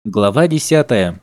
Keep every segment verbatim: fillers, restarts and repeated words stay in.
Глава десятая.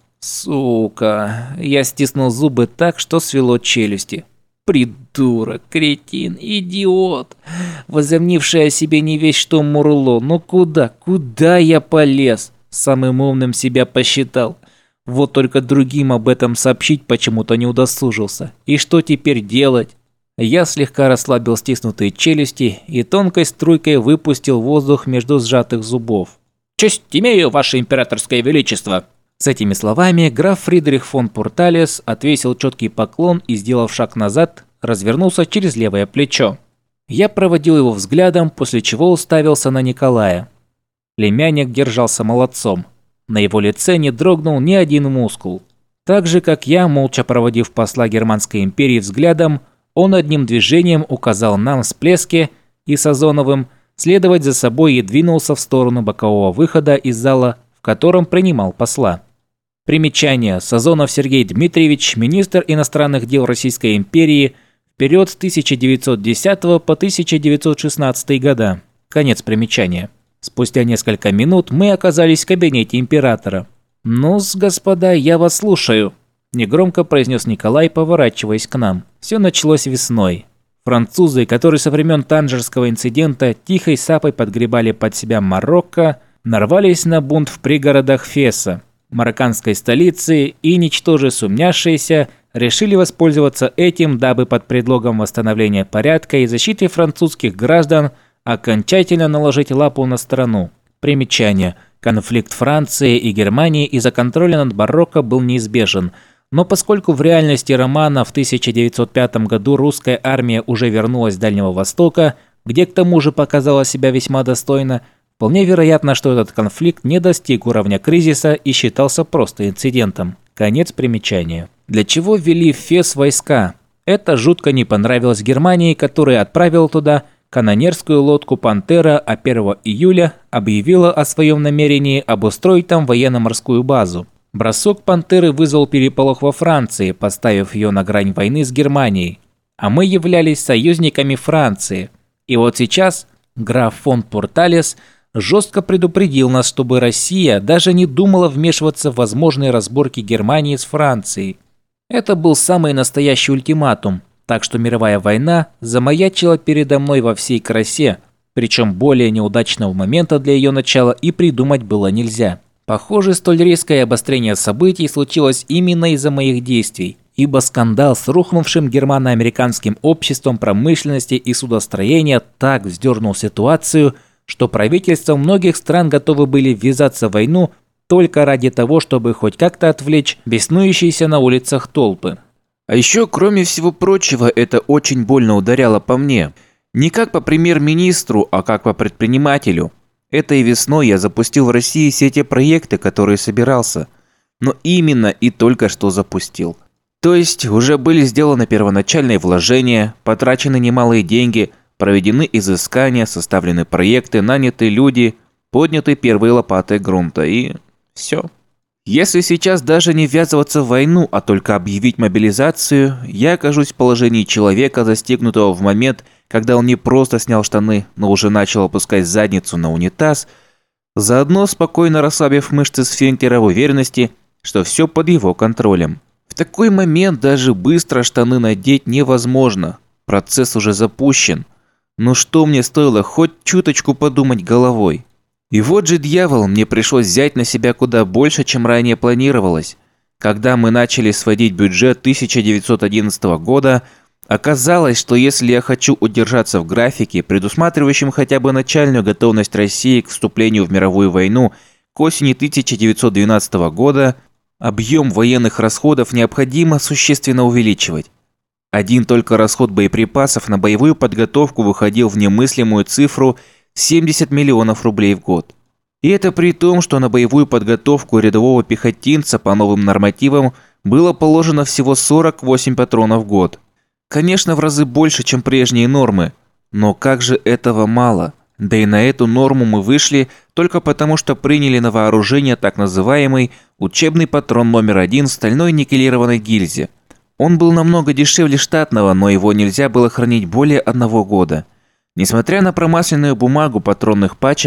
Сука. Я стиснул зубы так, что свело челюсти. Придурок, кретин, идиот. Возомнивший о себе не весь что мурло. Ну куда, куда я полез? Самым умным себя посчитал. Вот только другим об этом сообщить почему-то не удосужился. И что теперь делать? Я слегка расслабил стиснутые челюсти и тонкой струйкой выпустил воздух между сжатых зубов. «Честь имею, ваше императорское величество!» С этими словами граф Фридрих фон Пурталес отвесил четкий поклон и, сделав шаг назад, развернулся через левое плечо. Я проводил его взглядом, после чего уставился на Николая. Племянник держался молодцом. На его лице не дрогнул ни один мускул. Так же, как я, молча проводив посла Германской империи взглядом, он одним движением указал нам с Плеске и Сазоновым следовать за собой и двинулся в сторону бокового выхода из зала, в котором принимал посла. Примечание. Сазонов Сергей Дмитриевич, министр иностранных дел Российской империи, в период с тысяча девятьсот десятого по тысяча девятьсот шестнадцатый года. Конец примечания. Спустя несколько минут мы оказались в кабинете императора. «Ну-с, господа, я вас слушаю», – негромко произнес Николай, поворачиваясь к нам. Все началось весной. Французы, которые со времен Танжерского инцидента тихой сапой подгребали под себя Марокко, нарвались на бунт в пригородах Феса, марокканской столицы, и, ничтоже сумняшиеся, решили воспользоваться этим, дабы под предлогом восстановления порядка и защиты французских граждан окончательно наложить лапу на страну. Примечание. Конфликт Франции и Германии из-за контроля над Марокко был неизбежен. Но поскольку в реальности романа в тысяча девятьсот пятом году русская армия уже вернулась с Дальнего Востока, где к тому же показала себя весьма достойно, вполне вероятно, что этот конфликт не достиг уровня кризиса и считался просто инцидентом. Конец примечания. Для чего ввели в Фес войска? Это жутко не понравилось Германии, которая отправила туда канонерскую лодку «Пантера», а первого июля объявила о своем намерении обустроить там военно-морскую базу. Бросок «Пантеры» вызвал переполох во Франции, поставив ее на грань войны с Германией. А мы являлись союзниками Франции. И вот сейчас граф фон Пурталес жестко предупредил нас, чтобы Россия даже не думала вмешиваться в возможные разборки Германии с Францией. Это был самый настоящий ультиматум, так что мировая война замаячила передо мной во всей красе, причем более неудачного момента для ее начала и придумать было нельзя. Похоже, столь резкое обострение событий случилось именно из-за моих действий, ибо скандал с рухнувшим германо-американским обществом промышленности и судостроения так вздернул ситуацию, что правительства многих стран готовы были ввязаться в войну только ради того, чтобы хоть как-то отвлечь беснующиеся на улицах толпы. А еще, кроме всего прочего, это очень больно ударяло по мне. Не как по премьер-министру, а как по предпринимателю. Этой весной я запустил в России все те проекты, которые собирался. Но именно и только что запустил. То есть уже были сделаны первоначальные вложения, потрачены немалые деньги, проведены изыскания, составлены проекты, наняты люди, подняты первые лопаты грунта и все. Если сейчас даже не ввязываться в войну, а только объявить мобилизацию, я окажусь в положении человека, застигнутого в момент, когда он не просто снял штаны, но уже начал опускать задницу на унитаз, заодно спокойно расслабив мышцы сфинктера в уверенности, что все под его контролем. В такой момент даже быстро штаны надеть невозможно, процесс уже запущен. Но что мне стоило хоть чуточку подумать головой? И вот же дьявол, мне пришлось взять на себя куда больше, чем ранее планировалось. Когда мы начали сводить бюджет тысяча девятьсот одиннадцатого года, оказалось, что если я хочу удержаться в графике, предусматривающем хотя бы начальную готовность России к вступлению в мировую войну к осени тысяча девятьсот двенадцатого года, объем военных расходов необходимо существенно увеличивать. Один только расход боеприпасов на боевую подготовку выходил в немыслимую цифру семьдесят миллионов рублей в год. И это при том, что на боевую подготовку рядового пехотинца по новым нормативам было положено всего сорок восемь патронов в год. Конечно, в разы больше, чем прежние нормы, но как же этого мало? Да и на эту норму мы вышли только потому, что приняли на вооружение так называемый учебный патрон номер один в стальной никелированной гильзе. Он был намного дешевле штатного, но его нельзя было хранить более одного года. Несмотря на промасленную бумагу патронных пачек,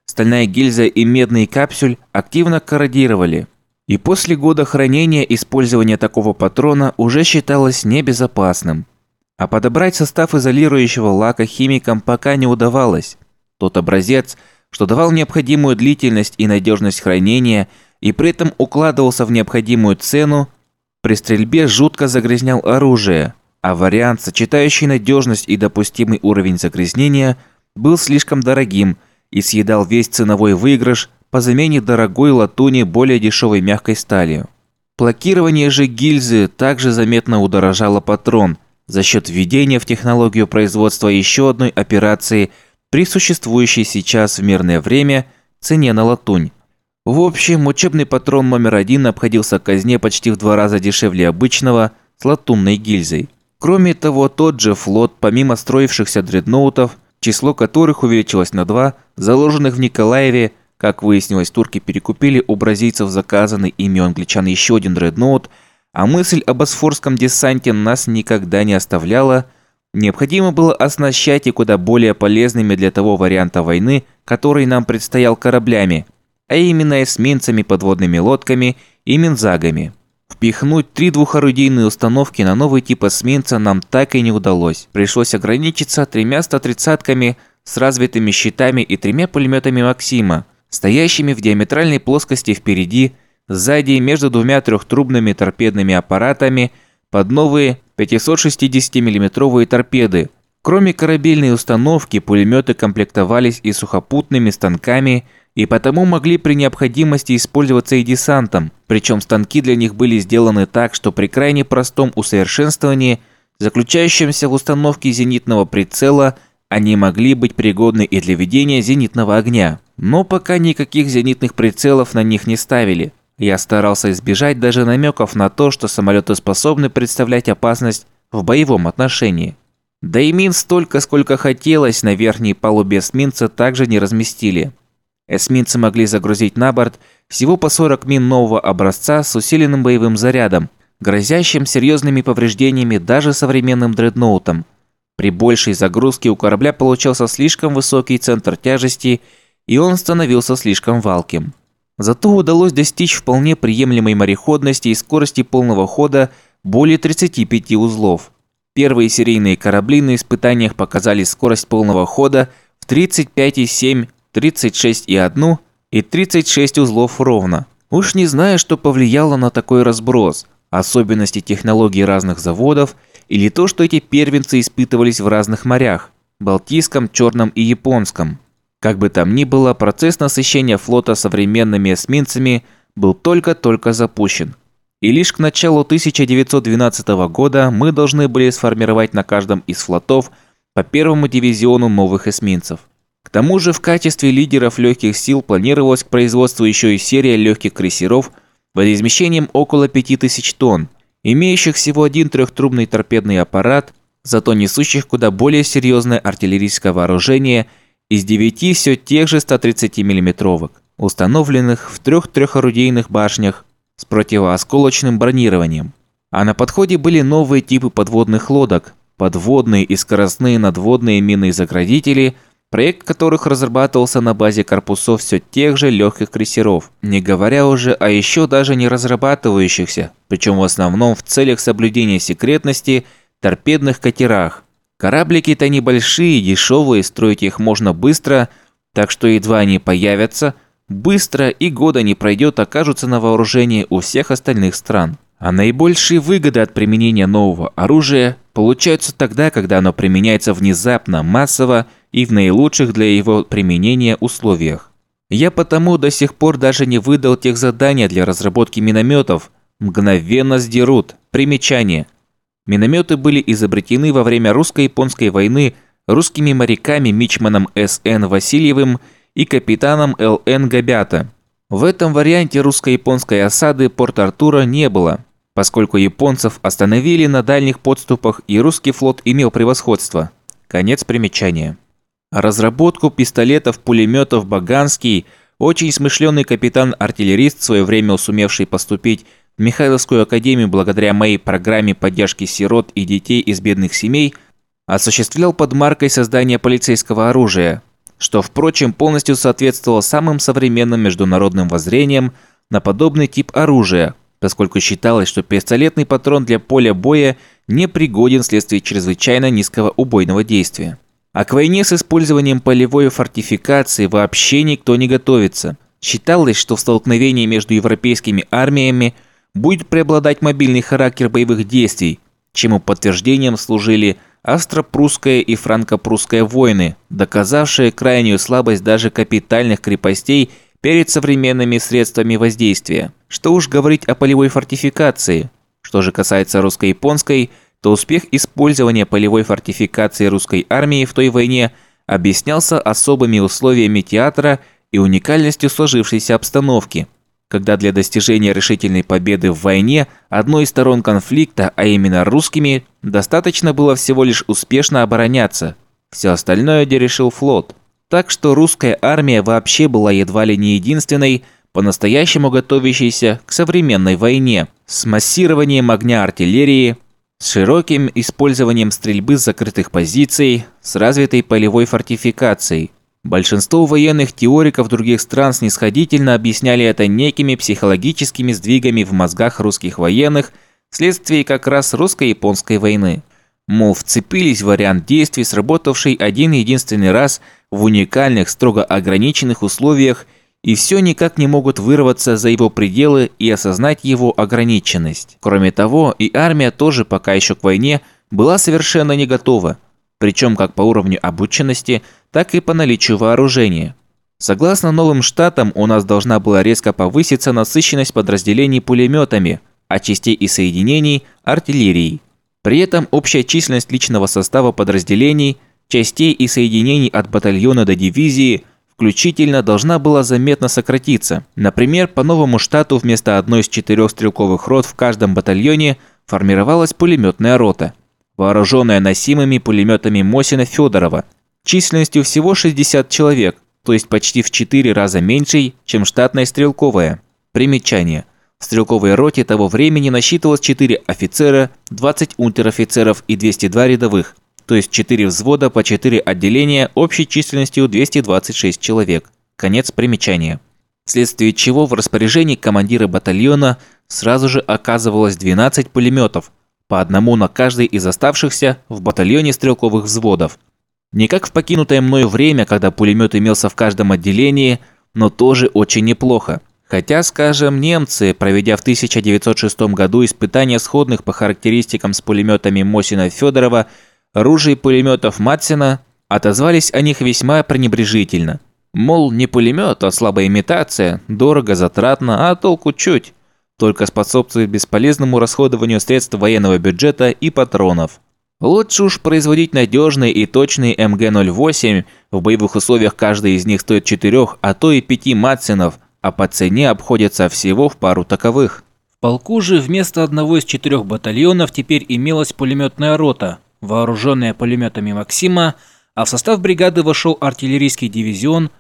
Стальная гильза и медный капсюль активно корродировали. И после года хранения использование такого патрона уже считалось небезопасным. А подобрать состав изолирующего лака химикам пока не удавалось. Тот образец, что давал необходимую длительность и надежность хранения и при этом укладывался в необходимую цену, при стрельбе жутко загрязнял оружие, а вариант, сочетающий надежность и допустимый уровень загрязнения, был слишком дорогим и съедал весь ценовой выигрыш по замене дорогой латуни более дешевой мягкой сталью. Плакирование же гильзы также заметно удорожало патрон за счет введения в технологию производства еще одной операции при существующей сейчас в мирное время цене на латунь. В общем, учебный патрон номер один обходился казне почти в два раза дешевле обычного с латунной гильзой. Кроме того, тот же флот, помимо строившихся дредноутов, число которых увеличилось на два, заложенных в Николаеве, как выяснилось, турки перекупили у бразильцев заказанный ими у англичан еще один дредноут, а мысль о босфорском десанте нас никогда не оставляла, необходимо было оснащать и куда более полезными для того варианта войны, который нам предстоял кораблями, а именно эсминцами, подводными лодками и минзагами. Впихнуть три двухорудийные установки на новый тип эсминца нам так и не удалось. Пришлось ограничиться тремя сто тридцатками с развитыми щитами и тремя пулеметами «Максима», стоящими в диаметральной плоскости впереди, сзади между двумя трехтрубными торпедными аппаратами под новые пятисотшестидесятимиллиметровые торпеды. Кроме корабельной установки, пулеметы комплектовались и сухопутными станками и потому могли при необходимости использоваться и десантом, причем станки для них были сделаны так, что при крайне простом усовершенствовании, заключающемся в установке зенитного прицела, они могли быть пригодны и для ведения зенитного огня. Но пока никаких зенитных прицелов на них не ставили. Я старался избежать даже намеков на то, что самолеты способны представлять опасность в боевом отношении. Да и мин столько, сколько хотелось, на верхней палубе эсминца также не разместили. Эсминцы могли загрузить на борт всего по сорок мин нового образца с усиленным боевым зарядом, грозящим серьезными повреждениями даже современным дредноутам. При большей загрузке у корабля получался слишком высокий центр тяжести, и он становился слишком валким. Зато удалось достичь вполне приемлемой мореходности и скорости полного хода более тридцати пяти узлов. Первые серийные корабли на испытаниях показали скорость полного хода в тридцать пять и семь, тридцать шесть и одну и тридцать шесть узлов ровно. Уж не знаю, что повлияло на такой разброс, особенности технологий разных заводов или то, что эти первенцы испытывались в разных морях – Балтийском, Черном и Японском. Как бы там ни было, процесс насыщения флота современными эсминцами был только-только запущен. И лишь к началу тысяча девятьсот двенадцатого года мы должны были сформировать на каждом из флотов по первому дивизиону новых эсминцев. К тому же в качестве лидеров легких сил планировалось к производству еще и серия легких крейсеров водоизмещением около пяти тысяч тонн, имеющих всего один трехтрубный торпедный аппарат, зато несущих куда более серьезное артиллерийское вооружение из девяти все тех же ста тридцатимиллиметровок, установленных в трех трехорудийных башнях с противоосколочным бронированием. А на подходе были новые типы подводных лодок, подводные и скоростные надводные минные заградители, проект которых разрабатывался на базе корпусов все тех же легких крейсеров, не говоря уже о еще даже не разрабатывающихся, причем в основном в целях соблюдения секретности, торпедных катерах. Кораблики-то небольшие, дешевые, строить их можно быстро, так что едва они появятся, быстро и года не пройдет, окажутся на вооружении у всех остальных стран. А наибольшие выгоды от применения нового оружия получаются тогда, когда оно применяется внезапно, массово и в наилучших для его применения условиях. Я потому до сих пор даже не выдал тех задания для разработки минометов. Мгновенно сдерут. Примечание. Минометы были изобретены во время русско-японской войны русскими моряками мичманом С Н Васильевым и капитаном Л Н Габята. В этом варианте русско-японской осады Порт-Артура не было, поскольку японцев остановили на дальних подступах и русский флот имел превосходство. Конец примечания. Разработку пистолетов-пулеметов Баганский, очень смышленый капитан-артиллерист, в свое время сумевший поступить в Михайловскую академию благодаря моей программе поддержки сирот и детей из бедных семей, осуществлял под маркой создания полицейского оружия. что, впрочем, полностью соответствовало самым современным международным воззрениям на подобный тип оружия, поскольку считалось, что пистолетный патрон для поля боя не пригоден вследствие чрезвычайно низкого убойного действия. А к войне с использованием полевой фортификации вообще никто не готовится. Считалось, что в столкновении между европейскими армиями будет преобладать мобильный характер боевых действий, чему подтверждением служили австро-прусская и франко-прусская войны, доказавшие крайнюю слабость даже капитальных крепостей перед современными средствами воздействия. Что уж говорить о полевой фортификации. Что же касается русско-японской, то успех использования полевой фортификации русской армии в той войне объяснялся особыми условиями театра и уникальностью сложившейся обстановки, когда для достижения решительной победы в войне одной из сторон конфликта, а именно русскими, достаточно было всего лишь успешно обороняться. Все остальное решил флот. Так что русская армия вообще была едва ли не единственной, по-настоящему готовящейся к современной войне, с массированием огня артиллерии, с широким использованием стрельбы с закрытых позиций, с развитой полевой фортификацией. Большинство военных теориков других стран снисходительно объясняли это некими психологическими сдвигами в мозгах русских военных вследствие как раз русско-японской войны. Мол, вцепились в вариант действий, сработавший один единственный раз в уникальных, строго ограниченных условиях, и все никак не могут вырваться за его пределы и осознать его ограниченность. Кроме того, и армия тоже пока еще к войне была совершенно не готова, причем как по уровню обученности, так и по наличию вооружения. Согласно новым штатам, у нас должна была резко повыситься насыщенность подразделений пулеметами, а частей и соединений – артиллерией. При этом общая численность личного состава подразделений, частей и соединений от батальона до дивизии включительно должна была заметно сократиться. Например, по новому штату вместо одной из четырех стрелковых рот в каждом батальоне формировалась пулеметная рота, вооруженная носимыми пулеметами Мосина-Федорова, численностью всего шестьдесят человек, то есть почти в четыре раза меньшей, чем штатная стрелковая. Примечание. В стрелковой роте того времени насчитывалось четыре офицера, двадцать унтер-офицеров и двести два рядовых, то есть четыре взвода по четыре отделения общей численностью двести двадцать шесть человек. Конец примечания. Вследствие чего в распоряжении командира батальона сразу же оказывалось двенадцать пулеметов, по одному на каждый из оставшихся в батальоне стрелковых взводов. Не как в покинутое мною время, когда пулемет имелся в каждом отделении, но тоже очень неплохо. Хотя, скажем, немцы, проведя в тысяча девятьсот шестом году испытания сходных по характеристикам с пулеметами Мосина-Федорова, ружей пулеметов Матсена, отозвались о них весьма пренебрежительно. Мол, не пулемет, а слабая имитация, дорого, затратно, а толку чуть. Только способствует бесполезному расходованию средств военного бюджета и патронов. Лучше уж производить надежные и точные эм гэ ноль восемь, в боевых условиях каждый из них стоит четырех, а то и пяти Матсенов, а по цене обходится всего в пару таковых. В полку же вместо одного из четырех батальонов теперь имелась пулеметная рота, вооруженная пулеметами Максима, а в состав бригады вошел артиллерийский дивизион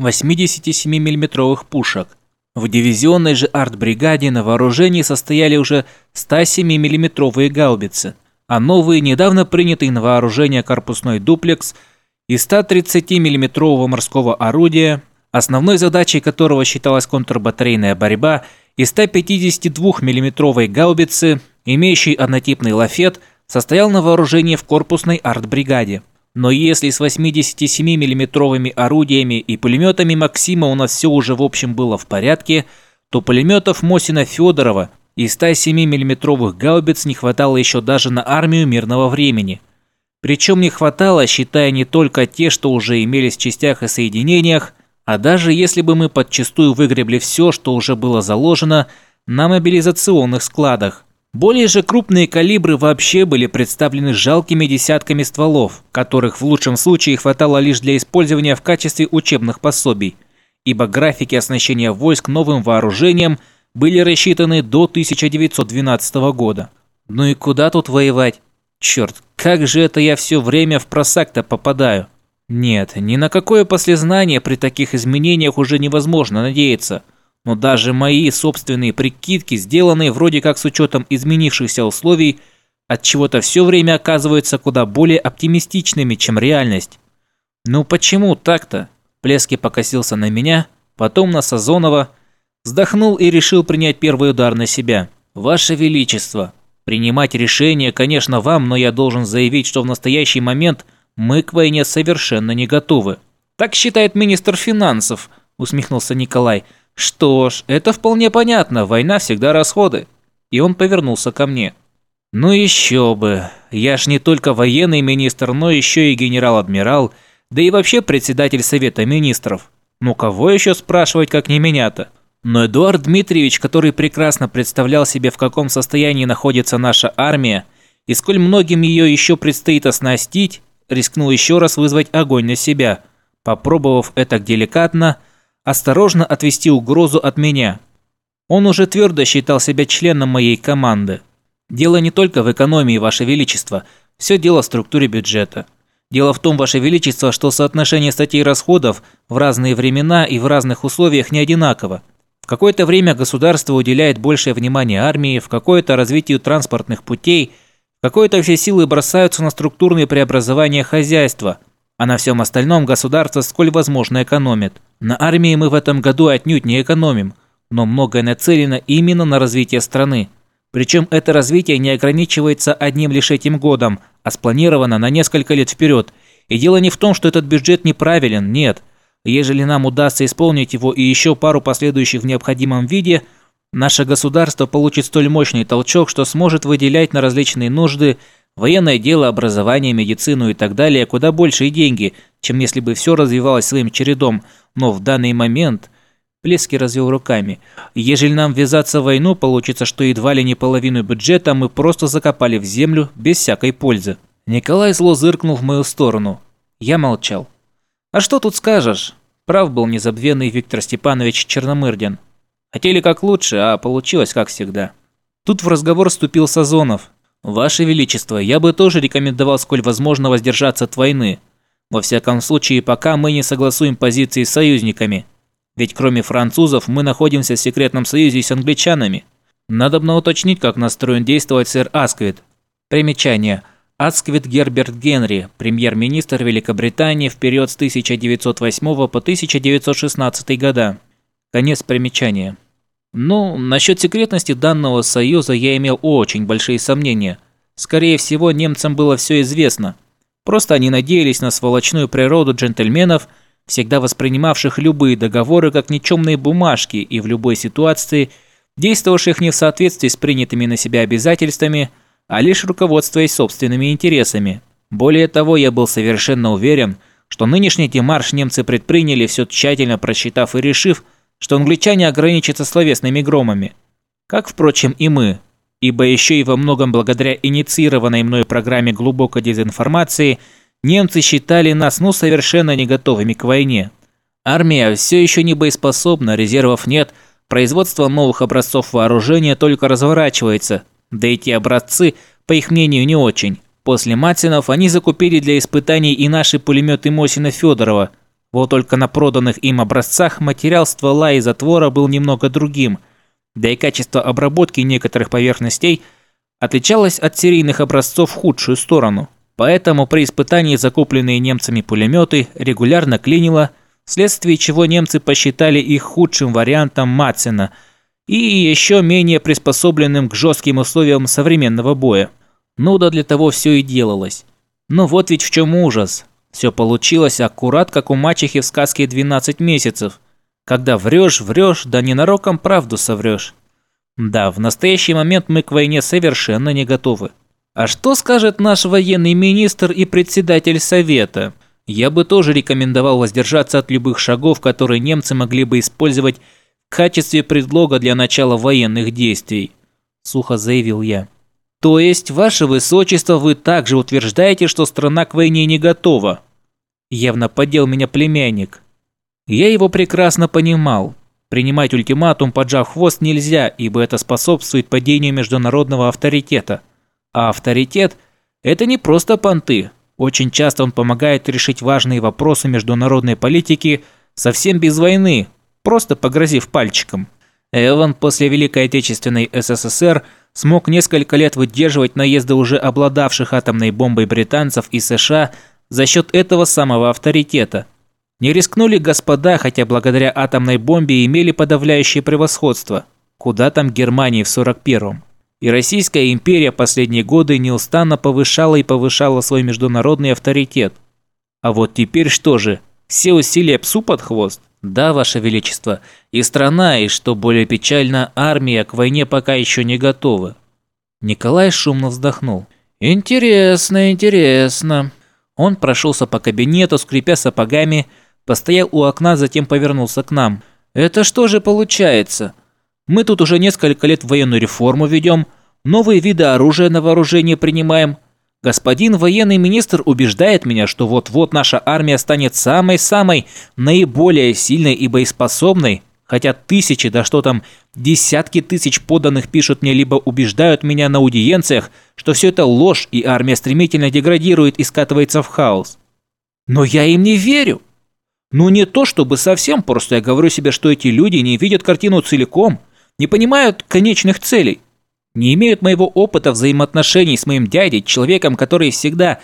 восьмидесятисемимиллиметровых пушек. В дивизионной же артбригаде на вооружении состояли уже сто семимиллиметровые гаубицы, а новый, недавно принятый на вооружение корпусной дуплекс из ста тридцатимиллиметрового морского орудия, основной задачей которого считалась контрбатарейная борьба, и ста пятидесятидвухмиллиметровой гаубицы, имеющей однотипный лафет, состоял на вооружении в корпусной артбригаде. Но если с восьмидесятисемимиллиметровыми орудиями и пулеметами Максима у нас все уже в общем было в порядке, то пулеметов Мосина-Федорова и ста семимиллиметровых гаубиц не хватало еще даже на армию мирного времени. Причем не хватало, считая не только те, что уже имелись в частях и соединениях, а даже если бы мы подчистую выгребли все, что уже было заложено на мобилизационных складах. Более же крупные калибры вообще были представлены жалкими десятками стволов, которых в лучшем случае хватало лишь для использования в качестве учебных пособий, ибо графики оснащения войск новым вооружением были рассчитаны до тысяча девятьсот двенадцатого года. Ну и куда тут воевать? Черт, как же это я все время в просак-то попадаю? Нет, ни на какое послезнание при таких изменениях уже невозможно надеяться. Но даже мои собственные прикидки, сделанные вроде как с учетом изменившихся условий, от чего-то все время оказываются куда более оптимистичными, чем реальность. Ну почему так-то? Плески покосился на меня, потом на Сазонова, вздохнул и решил принять первый удар на себя. «Ваше Величество, принимать решение, конечно, вам, но я должен заявить, что в настоящий момент мы к войне совершенно не готовы». «Так считает министр финансов», – усмехнулся Николай. «Что ж, это вполне понятно, война всегда расходы». И он повернулся ко мне. «Ну еще бы, я ж не только военный министр, но еще и генерал-адмирал, да и вообще председатель Совета министров. Ну кого еще спрашивать, как не меня-то?» Но Эдуард Дмитриевич, который прекрасно представлял себе, в каком состоянии находится наша армия, и сколь многим ее еще предстоит оснастить, рискнул еще раз вызвать огонь на себя, попробовав это деликатно, осторожно отвести угрозу от меня. Он уже твердо считал себя членом моей команды. Дело не только в экономии, Ваше Величество, все дело в структуре бюджета. Дело в том, Ваше Величество, что соотношение статей расходов в разные времена и в разных условиях не одинаково. В какое-то время государство уделяет большее внимание армии, в какое-то развитию транспортных путей, в какое-то все силы бросаются на структурные преобразования хозяйства, а на всем остальном государство сколь возможно экономит. На армии мы в этом году отнюдь не экономим, но многое нацелено именно на развитие страны. Причем это развитие не ограничивается одним лишь этим годом, а спланировано на несколько лет вперед. И дело не в том, что этот бюджет неправилен, нет. Ежели нам удастся исполнить его и еще пару последующих в необходимом виде, наше государство получит столь мощный толчок, что сможет выделять на различные нужды, военное дело, образование, медицину и так далее куда большие деньги, чем если бы все развивалось своим чередом. Но в данный момент... Плески развел руками. Ежели нам ввязаться в войну, получится, что едва ли не половину бюджета мы просто закопали в землю без всякой пользы. Николай зло зыркнул в мою сторону. Я молчал. А что тут скажешь? Прав был незабвенный Виктор Степанович Черномырдин. Хотели как лучше, а получилось как всегда. Тут в разговор вступил Сазонов. Ваше Величество, я бы тоже рекомендовал, сколь возможно, воздержаться от войны. Во всяком случае, пока мы не согласуем позиции с союзниками. Ведь кроме французов мы находимся в секретном союзе с англичанами. Надобно уточнить, как настроен действовать сэр Асквит. Примечание. Асквит Герберт Генри, премьер-министр Великобритании в период с тысяча девятьсот восьмого по тысяча девятьсот шестнадцатый года. Конец примечания. Ну, насчет секретности данного союза я имел очень большие сомнения. Скорее всего, немцам было все известно. Просто они надеялись на сволочную природу джентльменов, всегда воспринимавших любые договоры как никчемные бумажки и в любой ситуации действовавших не в соответствии с принятыми на себя обязательствами, а лишь руководствуясь собственными интересами. Более того, я был совершенно уверен, что нынешний демарш немцы предприняли, все тщательно просчитав и решив, что англичане ограничатся словесными громами. Как, впрочем, и мы, ибо еще и во многом благодаря инициированной мной программе глубокой дезинформации немцы считали нас ну совершенно не готовыми к войне. Армия все еще не боеспособна, резервов нет, производство новых образцов вооружения только разворачивается, да и те образцы, по их мнению, не очень. После Мацинов они закупили для испытаний и наши пулеметы Мосина-Федорова. Вот только на проданных им образцах материал ствола и затвора был немного другим, да и качество обработки некоторых поверхностей отличалось от серийных образцов в худшую сторону. Поэтому при испытании закупленные немцами пулеметы регулярно клинило, вследствие чего немцы посчитали их худшим вариантом Мацина и еще менее приспособленным к жестким условиям современного боя. Ну да для того все и делалось. Но вот ведь в чем ужас. Все получилось аккурат как у мачехи в сказке «двенадцать месяцев». Когда врешь, врешь, да ненароком правду соврешь. Да, в настоящий момент мы к войне совершенно не готовы. А что скажет наш военный министр и председатель Совета? Я бы тоже рекомендовал воздержаться от любых шагов, которые немцы могли бы использовать в качестве предлога для начала военных действий, сухо заявил я. То есть, ваше высочество, вы также утверждаете, что страна к войне не готова? Явно поддел меня племянник. Я его прекрасно понимал. Принимать ультиматум, поджав хвост, нельзя, ибо это способствует падению международного авторитета. А авторитет – это не просто понты. Очень часто он помогает решить важные вопросы международной политики совсем без войны, просто погрозив пальчиком. Эван после Великой Отечественной СССР смог несколько лет выдерживать наезды уже обладавших атомной бомбой британцев и США за счет этого самого авторитета. Не рискнули господа, хотя благодаря атомной бомбе имели подавляющее превосходство. Куда там Германии в сорок первом? И Российская империя последние годы неустанно повышала и повышала свой международный авторитет. А вот теперь что же? Все усилия псу под хвост? Да, Ваше Величество, и страна, и, что более печально, армия к войне пока еще не готовы. Николай шумно вздохнул. Интересно, интересно. Он прошелся по кабинету, скрипя сапогами, постоял у окна, затем повернулся к нам. Это что же получается? Мы тут уже несколько лет военную реформу ведем, новые виды оружия на вооружение принимаем. Господин военный министр убеждает меня, что вот-вот наша армия станет самой-самой наиболее сильной и боеспособной, хотя тысячи, да что там, десятки тысяч подданных пишут мне либо убеждают меня на аудиенциях, что все это ложь и армия стремительно деградирует и скатывается в хаос. Но я им не верю. Ну не то чтобы совсем, просто я говорю себе, что эти люди не видят картину целиком, не понимают конечных целей. Не имеют моего опыта взаимоотношений с моим дядей, человеком, который всегда,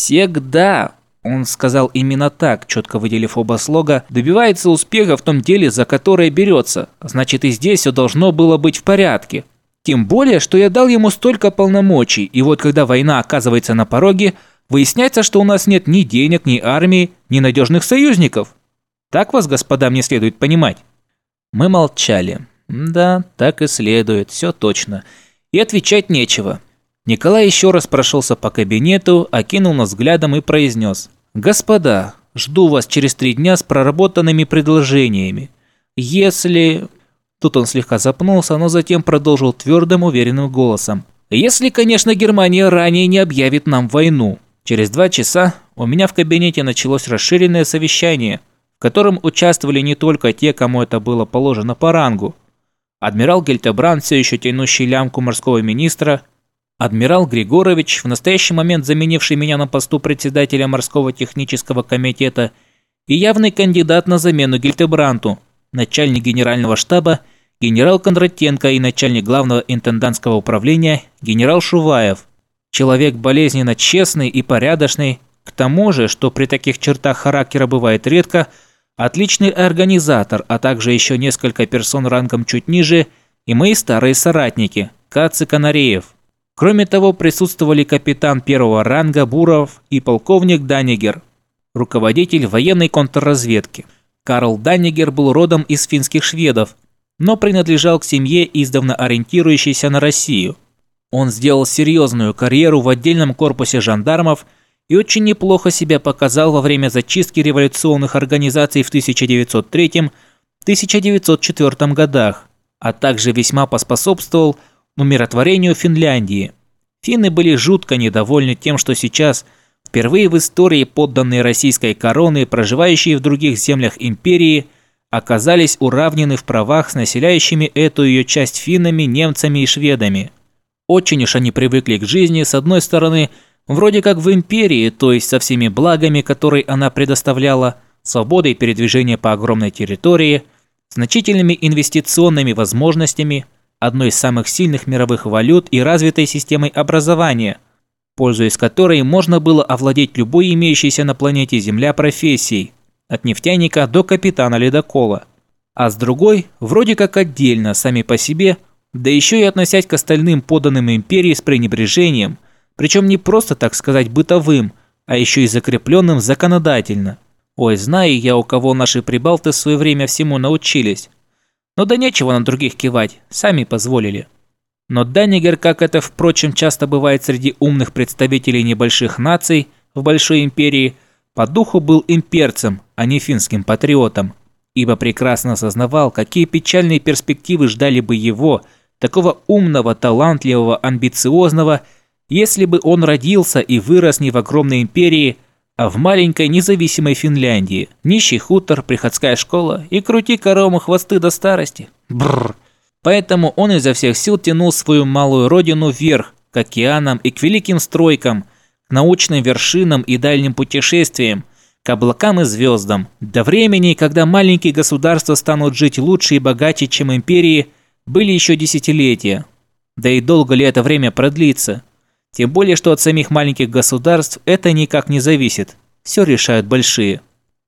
всегда, он сказал именно так, четко выделив оба слога, добивается успеха в том деле, за которое берется. Значит, и здесь все должно было быть в порядке. Тем более, что я дал ему столько полномочий, и вот когда война оказывается на пороге, выясняется, что у нас нет ни денег, ни армии, ни надежных союзников. Так вас, господа, мне следует понимать. Мы молчали. Да, так и следует, все точно. И отвечать нечего. Николай еще раз прошелся по кабинету, окинул нас взглядом и произнес. «Господа, жду вас через три дня с проработанными предложениями. Если...» Тут он слегка запнулся, но затем продолжил твердым, уверенным голосом. «Если, конечно, Германия ранее не объявит нам войну». Через два часа у меня в кабинете началось расширенное совещание, в котором участвовали не только те, кому это было положено по рангу. Адмирал Гильдебранд, все еще тянущий лямку морского министра, адмирал Григорович, в настоящий момент заменивший меня на посту председателя морского технического комитета, и явный кандидат на замену Гильдебранду, начальник генерального штаба генерал Кондратенко и начальник главного интендантского управления генерал Шуваев, человек болезненно честный и порядочный, к тому же, что при таких чертах характера бывает редко, отличный организатор, а также еще несколько персон рангом чуть ниже и мои старые соратники, Кац и Канареев. Кроме того, присутствовали капитан первого ранга Буров и полковник Даннигер, руководитель военной контрразведки. Карл Даннигер был родом из финских шведов, но принадлежал к семье, издавна ориентирующейся на Россию. Он сделал серьезную карьеру в отдельном корпусе жандармов и очень неплохо себя показал во время зачистки революционных организаций в тысяча девятьсот третьем — тысяча девятьсот четвёртом годах, а также весьма поспособствовал умиротворению Финляндии. Финны были жутко недовольны тем, что сейчас, впервые в истории подданные российской короны, проживающие в других землях империи, оказались уравнены в правах с населяющими эту ее часть финнами, немцами и шведами. Очень уж они привыкли к жизни, с одной стороны, вроде как в империи, то есть со всеми благами, которые она предоставляла, свободой передвижения по огромной территории, значительными инвестиционными возможностями, одной из самых сильных мировых валют и развитой системой образования, пользуясь которой можно было овладеть любой имеющейся на планете Земля профессией, от нефтяника до капитана ледокола. А с другой, вроде как отдельно, сами по себе, да еще и относясь к остальным подданным империи с пренебрежением, причем не просто, так сказать, бытовым, а еще и закрепленным законодательно. Ой, знаю я, у кого наши прибалты в свое время всему научились. Но да нечего на других кивать, сами позволили. Но Даннигер, как это, впрочем, часто бывает среди умных представителей небольших наций в Большой империи, по духу был имперцем, а не финским патриотом, ибо прекрасно осознавал, какие печальные перспективы ждали бы его, такого умного, талантливого, амбициозного, если бы он родился и вырос не в огромной империи, а в маленькой независимой Финляндии. Нищий хутор, приходская школа и крути корову хвосты до старости. Бррр. Поэтому он изо всех сил тянул свою малую родину вверх, к океанам и к великим стройкам, к научным вершинам и дальним путешествиям, к облакам и звездам. До времени, когда маленькие государства станут жить лучше и богаче, чем империи, были еще десятилетия. Да и долго ли это время продлится? Тем более, что от самих маленьких государств это никак не зависит. Все решают большие.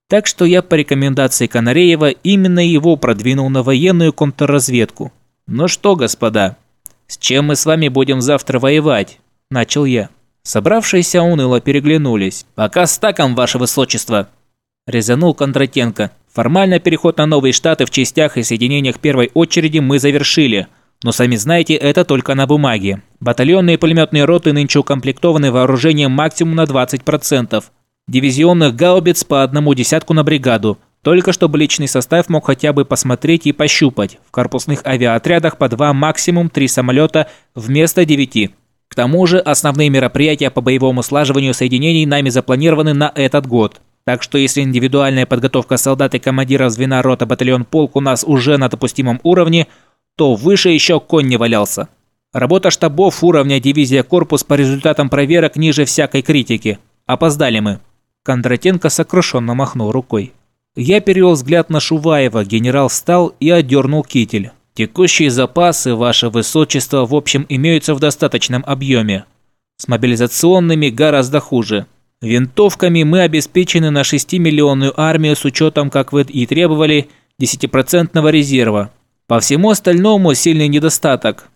Так что я по рекомендации Канареева именно его продвинул на военную контрразведку. «Ну что, господа, с чем мы с вами будем завтра воевать?» – начал я. Собравшиеся уныло переглянулись. «Пока с таком, ваше высочество!» – резанул Кондратенко. «Формально переход на новые штаты в частях и соединениях первой очереди мы завершили. Но сами знаете, это только на бумаге. Батальонные пулеметные роты нынче укомплектованы вооружением максимум на двадцать процентов. Дивизионных гаубиц по одному десятку на бригаду. Только чтобы личный состав мог хотя бы посмотреть и пощупать. В корпусных авиаотрядах по два, максимум три самолета вместо девяти. К тому же основные мероприятия по боевому слаживанию соединений нами запланированы на этот год. Так что если индивидуальная подготовка солдат и командиров звена, рота, батальон, полк у нас уже на допустимом уровне, то выше еще конь не валялся. Работа штабов уровня дивизия корпус по результатам проверок ниже всякой критики. Опоздали мы». Кондратенко сокрушенно махнул рукой. Я перевел взгляд на Шуваева, генерал встал и одернул китель. «Текущие запасы, ваше высочество, в общем имеются в достаточном объеме. С мобилизационными гораздо хуже. Винтовками мы обеспечены на шестимиллионную армию с учетом, как вы и требовали, десятипроцентного резерва. По всему остальному сильный недостаток.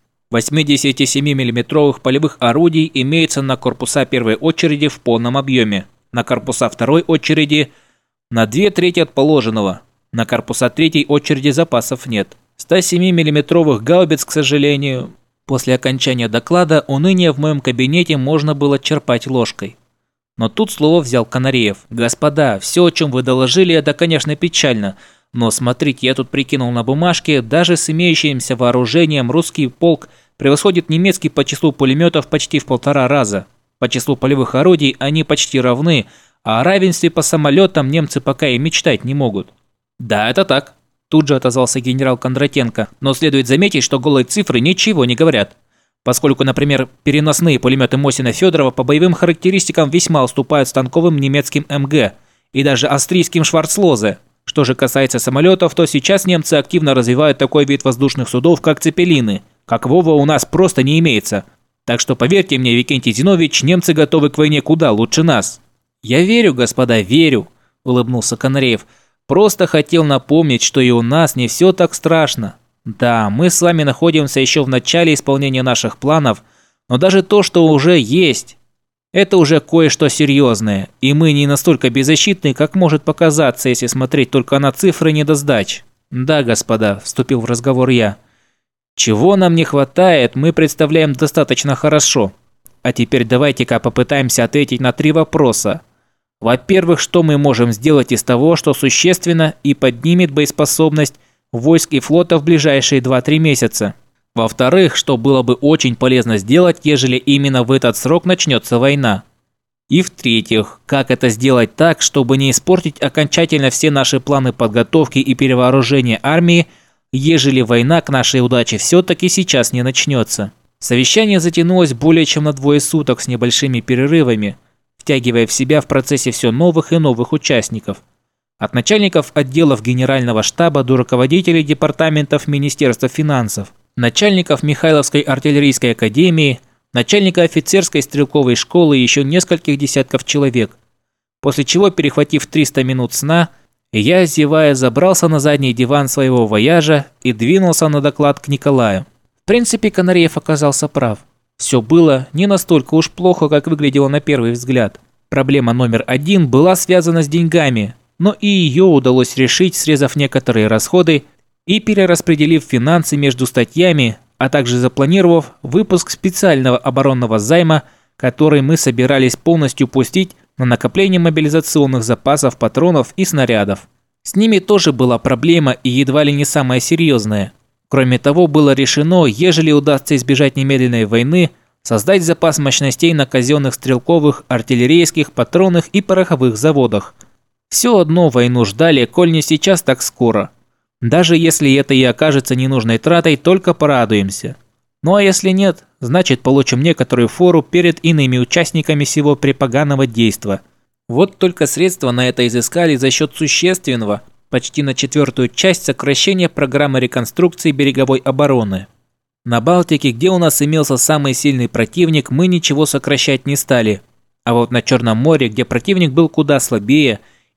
восьмидесятисемимиллиметровых полевых орудий имеется на корпуса первой очереди в полном объеме, на корпуса второй очереди на две трети от положенного, на корпуса третьей очереди запасов нет. ста семи миллиметровых гаубиц, к сожалению». После окончания доклада уныние в моем кабинете можно было черпать ложкой. Но тут слово взял Канареев. «Господа, все, о чем вы доложили, это, конечно, печально. Но смотрите, я тут прикинул на бумажке, даже с имеющимся вооружением русский полк превосходит немецкий по числу пулеметов почти в полтора раза. По числу полевых орудий они почти равны, а о равенстве по самолетам немцы пока и мечтать не могут». «Да, это так», – тут же отозвался генерал Кондратенко. «Но следует заметить, что голые цифры ничего не говорят. Поскольку, например, переносные пулеметы Мосина-Федорова по боевым характеристикам весьма уступают станковым немецким эм гэ и даже австрийским Шварцлозе. Что же касается самолетов, то сейчас немцы активно развивают такой вид воздушных судов, как цепелины, какового у нас просто не имеется. Так что поверьте мне, Викентий Зинович, немцы готовы к войне куда лучше нас». «Я верю, господа, верю», – улыбнулся Канареев. «Просто хотел напомнить, что и у нас не все так страшно. Да, мы с вами находимся еще в начале исполнения наших планов, но даже то, что уже есть, это уже кое-что серьезное, и мы не настолько беззащитны, как может показаться, если смотреть только на цифры недосдач». «Да, господа», – вступил в разговор я. «Чего нам не хватает, мы представляем достаточно хорошо. А теперь давайте-ка попытаемся ответить на три вопроса. Во-первых, что мы можем сделать из того, что существенно и поднимет боеспособность войск и флота в ближайшие два-три месяца? Во-вторых, что было бы очень полезно сделать, ежели именно в этот срок начнется война? И в-третьих, как это сделать так, чтобы не испортить окончательно все наши планы подготовки и перевооружения армии, ежели война к нашей удаче все-таки сейчас не начнется?» Совещание затянулось более чем на двое суток с небольшими перерывами, втягивая в себя в процессе все новых и новых участников. От начальников отделов Генерального штаба до руководителей департаментов Министерства финансов, начальников Михайловской артиллерийской академии, начальника офицерской стрелковой школы и еще нескольких десятков человек. После чего, перехватив триста минут сна, я, зевая, забрался на задний диван своего вояжа и двинулся на доклад к Николаю. В принципе, Канареев оказался прав. Все было не настолько уж плохо, как выглядело на первый взгляд. Проблема номер один была связана с деньгами, но и ее удалось решить, срезав некоторые расходы и перераспределив финансы между статьями, а также запланировав выпуск специального оборонного займа, который мы собирались полностью пустить на накопление мобилизационных запасов патронов и снарядов. С ними тоже была проблема и едва ли не самая серьезная. Кроме того, было решено, ежели удастся избежать немедленной войны, создать запас мощностей на казенных стрелковых, артиллерийских, патронных и пороховых заводах. Все одно войну ждали, коль не сейчас, так скоро. Даже если это и окажется ненужной тратой, только порадуемся. Ну а если нет, значит получим некоторую фору перед иными участниками сего препоганого действа. Вот только средства на это изыскали за счет существенного, почти на четвертую часть сокращения программы реконструкции береговой обороны. На Балтике, где у нас имелся самый сильный противник, мы ничего сокращать не стали. А вот на Черном море, где противник был куда слабее,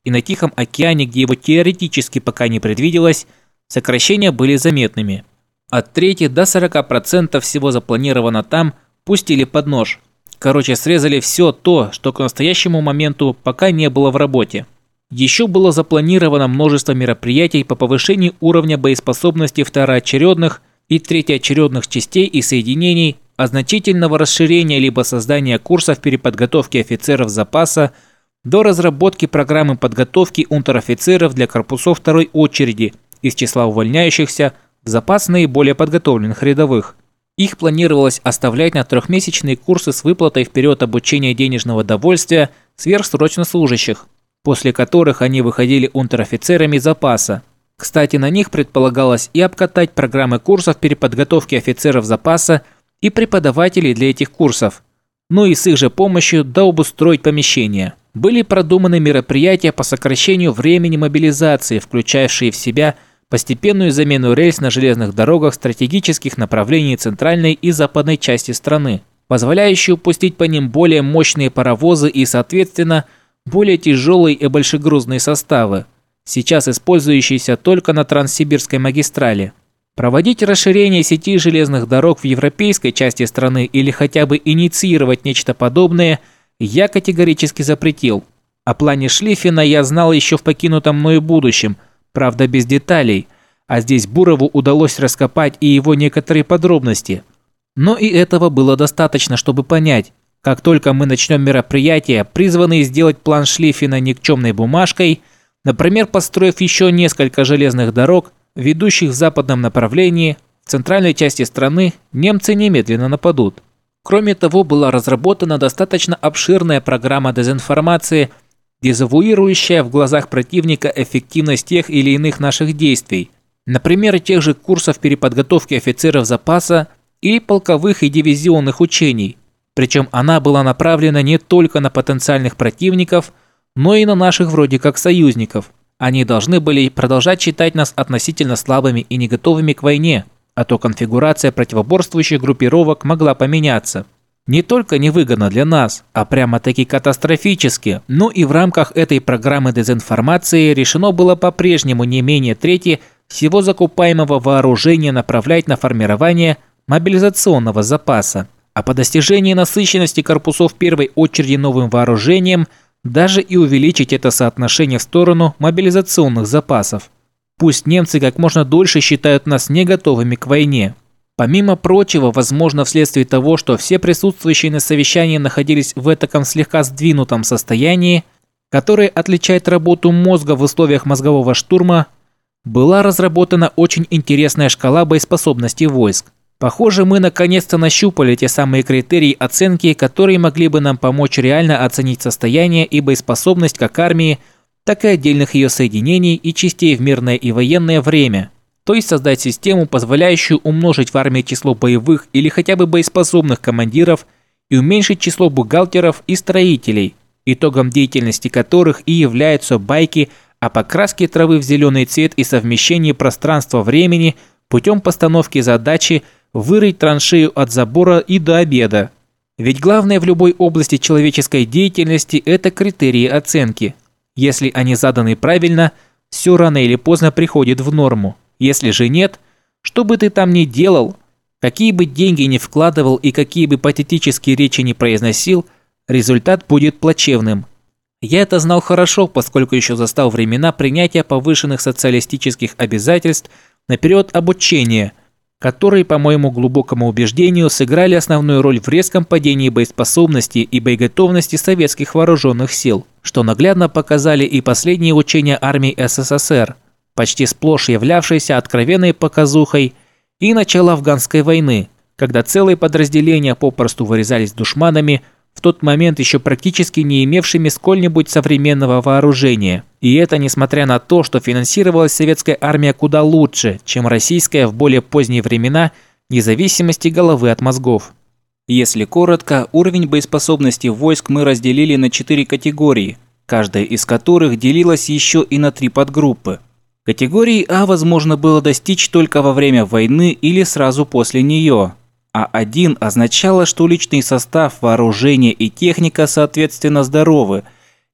и на Тихом океане, где его теоретически пока не предвиделось, сокращения были заметными. От трети до сорока процентов всего запланировано там пустили под нож. Короче, срезали все то, что к настоящему моменту пока не было в работе. Еще было запланировано множество мероприятий по повышению уровня боеспособности второочередных и третьеочередных частей и соединений, а значительного расширения либо создания курсов переподготовки офицеров запаса до разработки программы подготовки унтер-офицеров для корпусов второй очереди из числа увольняющихся в запас наиболее подготовленных рядовых. Их планировалось оставлять на трехмесячные курсы с выплатой вперед обучения денежного довольствия сверхсрочно служащих, после которых они выходили унтер-офицерами запаса. Кстати, на них предполагалось и обкатать программы курсов переподготовки офицеров запаса и преподавателей для этих курсов, ну и с их же помощью дообустроить помещения. Были продуманы мероприятия по сокращению времени мобилизации, включавшие в себя постепенную замену рельс на железных дорогах стратегических направлений центральной и западной части страны, позволяющую пустить по ним более мощные паровозы и, соответственно, более тяжелые и большегрузные составы, сейчас использующиеся только на Транссибирской магистрали. Проводить расширение сети железных дорог в европейской части страны или хотя бы инициировать нечто подобное я категорически запретил. О плане Шлиффена я знал еще в покинутом мною будущем, правда без деталей, а здесь Бурову удалось раскопать и его некоторые подробности. Но и этого было достаточно, чтобы понять, как только мы начнем мероприятия, призванные сделать план Шлиффена никчемной бумажкой, например, построив еще несколько железных дорог, ведущих в западном направлении, в центральной части страны, немцы немедленно нападут. Кроме того, была разработана достаточно обширная программа дезинформации, дезавуирующая в глазах противника эффективность тех или иных наших действий, например, тех же курсов переподготовки офицеров запаса или полковых и дивизионных учений. Причем она была направлена не только на потенциальных противников, но и на наших вроде как союзников. Они должны были продолжать считать нас относительно слабыми и не готовыми к войне, а то конфигурация противоборствующих группировок могла поменяться. Не только невыгодно для нас, а прямо-таки катастрофически, но и в рамках этой программы дезинформации решено было по-прежнему не менее трети всего закупаемого вооружения направлять на формирование мобилизационного запаса. А по достижении насыщенности корпусов в первой очереди новым вооружением даже и увеличить это соотношение в сторону мобилизационных запасов. Пусть немцы как можно дольше считают нас не готовыми к войне. Помимо прочего, возможно, вследствие того, что все присутствующие на совещании находились в этаком слегка сдвинутом состоянии, которое отличает работу мозга в условиях мозгового штурма, была разработана очень интересная шкала боеспособности войск. Похоже, мы наконец-то нащупали те самые критерии оценки, которые могли бы нам помочь реально оценить состояние и боеспособность как армии, так и отдельных ее соединений и частей в мирное и военное время. То есть создать систему, позволяющую умножить в армии число боевых или хотя бы боеспособных командиров и уменьшить число бухгалтеров и строителей, итогом деятельности которых и являются байки о покраске травы в зеленый цвет и совмещении пространства-времени путем постановки задачи вырыть траншею от забора и до обеда. Ведь главное в любой области человеческой деятельности – это критерии оценки. Если они заданы правильно, все рано или поздно приходит в норму. Если же нет, что бы ты там ни делал, какие бы деньги ни вкладывал и какие бы патетические речи ни произносил, результат будет плачевным. Я это знал хорошо, поскольку еще застал времена принятия повышенных социалистических обязательств на период обучения, которые, по моему глубокому убеждению, сыграли основную роль в резком падении боеспособности и боеготовности советских вооруженных сил, что наглядно показали и последние учения армии СССР, почти сплошь являвшиеся откровенной показухой, и начало афганской войны, когда целые подразделения попросту вырезались душманами, в тот момент еще практически не имевшими сколь-нибудь современного вооружения. И это несмотря на то, что финансировалась советская армия куда лучше, чем российская в более поздние времена независимости головы от мозгов. Если коротко, уровень боеспособности войск мы разделили на четыре категории, каждая из которых делилась еще и на три подгруппы. Категории А возможно было достичь только во время войны или сразу после нее. А один означало, что личный состав, вооружение и техника соответственно здоровы,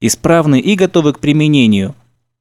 исправны и готовы к применению.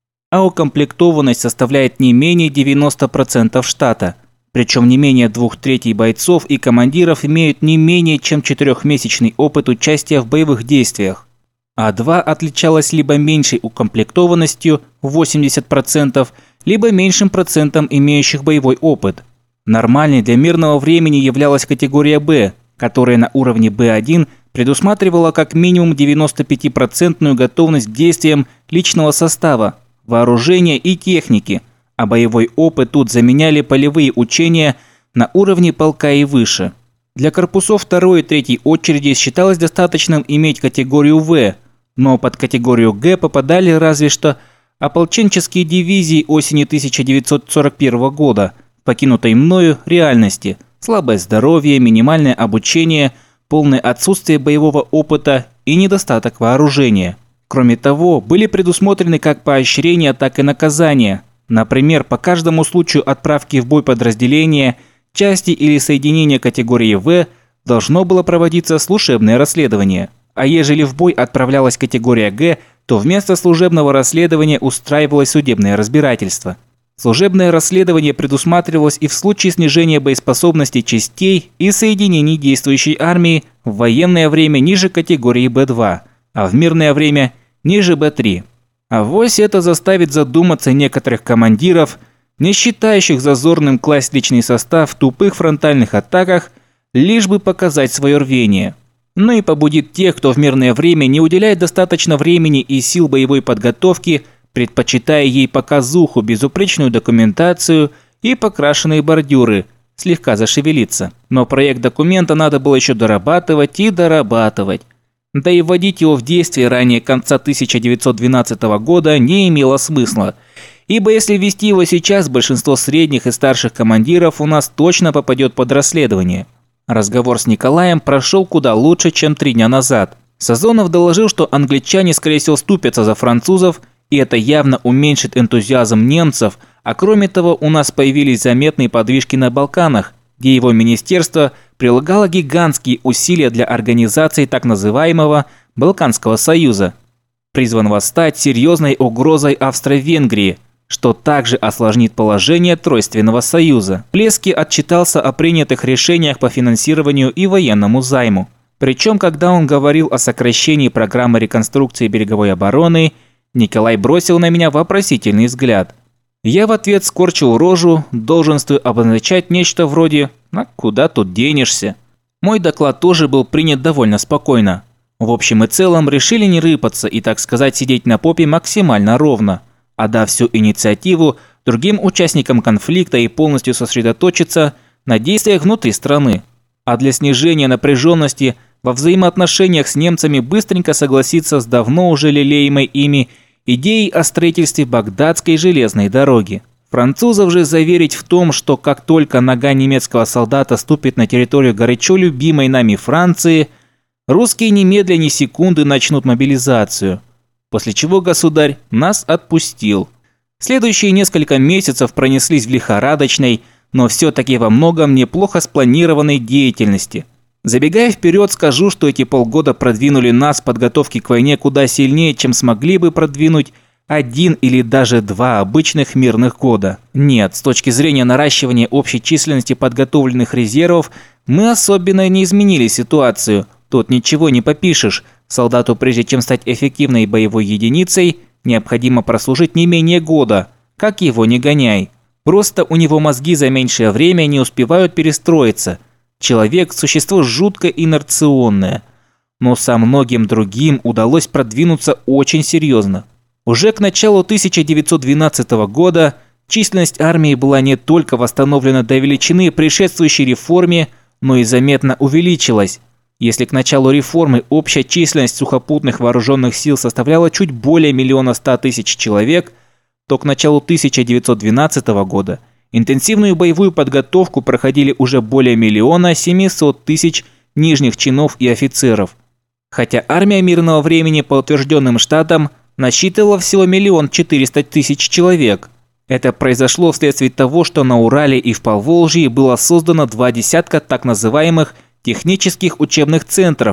А укомплектованность составляет не менее девяноста процентов штата. Причем не менее двух третей бойцов и командиров имеют не менее чем четырехмесячный опыт участия в боевых действиях. А два отличалась либо меньшей укомплектованностью восемьдесят процентов, либо меньшим процентом имеющих боевой опыт. Нормальной для мирного времени являлась категория Б, которая на уровне Б один предусматривала как минимум девяносто пять процентов готовность к действиям личного состава, вооружения и техники, а боевой опыт тут заменяли полевые учения на уровне полка и выше. Для корпусов второй и третьей очереди считалось достаточным иметь категорию В, но под категорию Г попадали разве что ополченческие дивизии осени тысяча девятьсот сорок первого года, покинутой мною реальности, слабое здоровье, минимальное обучение, полное отсутствие боевого опыта и недостаток вооружения. Кроме того, были предусмотрены как поощрения, так и наказания. Например, по каждому случаю отправки в бой подразделения, части или соединения категории В должно было проводиться служебное расследование. А ежели в бой отправлялась категория Г, то вместо служебного расследования устраивалось судебное разбирательство. Служебное расследование предусматривалось и в случае снижения боеспособности частей и соединений действующей армии в военное время ниже категории Б два, а в мирное время ниже Б три. Авось это заставит задуматься некоторых командиров, не считающих зазорным класть личный состав в тупых фронтальных атаках, лишь бы показать свое рвение. Ну и побудит тех, кто в мирное время не уделяет достаточно времени и сил боевой подготовки, предпочитая ей показуху, безупречную документацию и покрашенные бордюры, слегка зашевелиться. Но проект документа надо было еще дорабатывать и дорабатывать. Да и вводить его в действие ранее конца тысяча девятьсот двенадцатого года не имело смысла, ибо если ввести его сейчас, большинство средних и старших командиров у нас точно попадет под расследование. Разговор с Николаем прошел куда лучше, чем три дня назад. Сазонов доложил, что англичане, скорее всего, ступятся за французов, и это явно уменьшит энтузиазм немцев, а кроме того, у нас появились заметные подвижки на Балканах, где его министерство прилагало гигантские усилия для организации так называемого Балканского союза, призванного стать серьезной угрозой Австро-Венгрии, что также осложнит положение Тройственного союза. Плески отчитался о принятых решениях по финансированию и военному займу. Причем, когда он говорил о сокращении программы реконструкции береговой обороны, Николай бросил на меня вопросительный взгляд. Я в ответ скорчил рожу, долженствуя обозначать нечто вроде «А куда тут денешься?». Мой доклад тоже был принят довольно спокойно. В общем и целом решили не рыпаться и, так сказать, сидеть на попе максимально ровно, отдав всю инициативу другим участникам конфликта и полностью сосредоточиться на действиях внутри страны. А для снижения напряженности во взаимоотношениях с немцами быстренько согласиться с давно уже лелеемой ими идеей о строительстве Багдадской железной дороги. Французов же заверить в том, что как только нога немецкого солдата ступит на территорию горячо любимой нами Франции, русские немедля ни секунды начнут мобилизацию. После чего государь нас отпустил. Следующие несколько месяцев пронеслись в лихорадочной, но все-таки во многом неплохо спланированной деятельности. Забегая вперед, скажу, что эти полгода продвинули нас в подготовке к войне куда сильнее, чем смогли бы продвинуть один или даже два обычных мирных года. Нет, с точки зрения наращивания общей численности подготовленных резервов, мы особенно не изменили ситуацию. Тут ничего не попишешь. Солдату, прежде чем стать эффективной боевой единицей, необходимо прослужить не менее года. Как его не гоняй. Просто у него мозги за меньшее время не успевают перестроиться. Человек – существо жутко инерционное. Но со многим другим удалось продвинуться очень серьезно. Уже к началу тысяча девятьсот двенадцатого года численность армии была не только восстановлена до величины предшествующей реформе, но и заметно увеличилась. Если к началу реформы общая численность сухопутных вооруженных сил составляла чуть более миллиона ста тысяч человек, то к началу тысяча девятьсот двенадцатого года интенсивную боевую подготовку проходили уже более миллиона семисот тысяч нижних чинов и офицеров. Хотя армия мирного времени по утвержденным штатам насчитывала всего миллион четыреста тысяч человек. Это произошло вследствие того, что на Урале и в Поволжье было создано два десятка так называемых технических учебных центров, в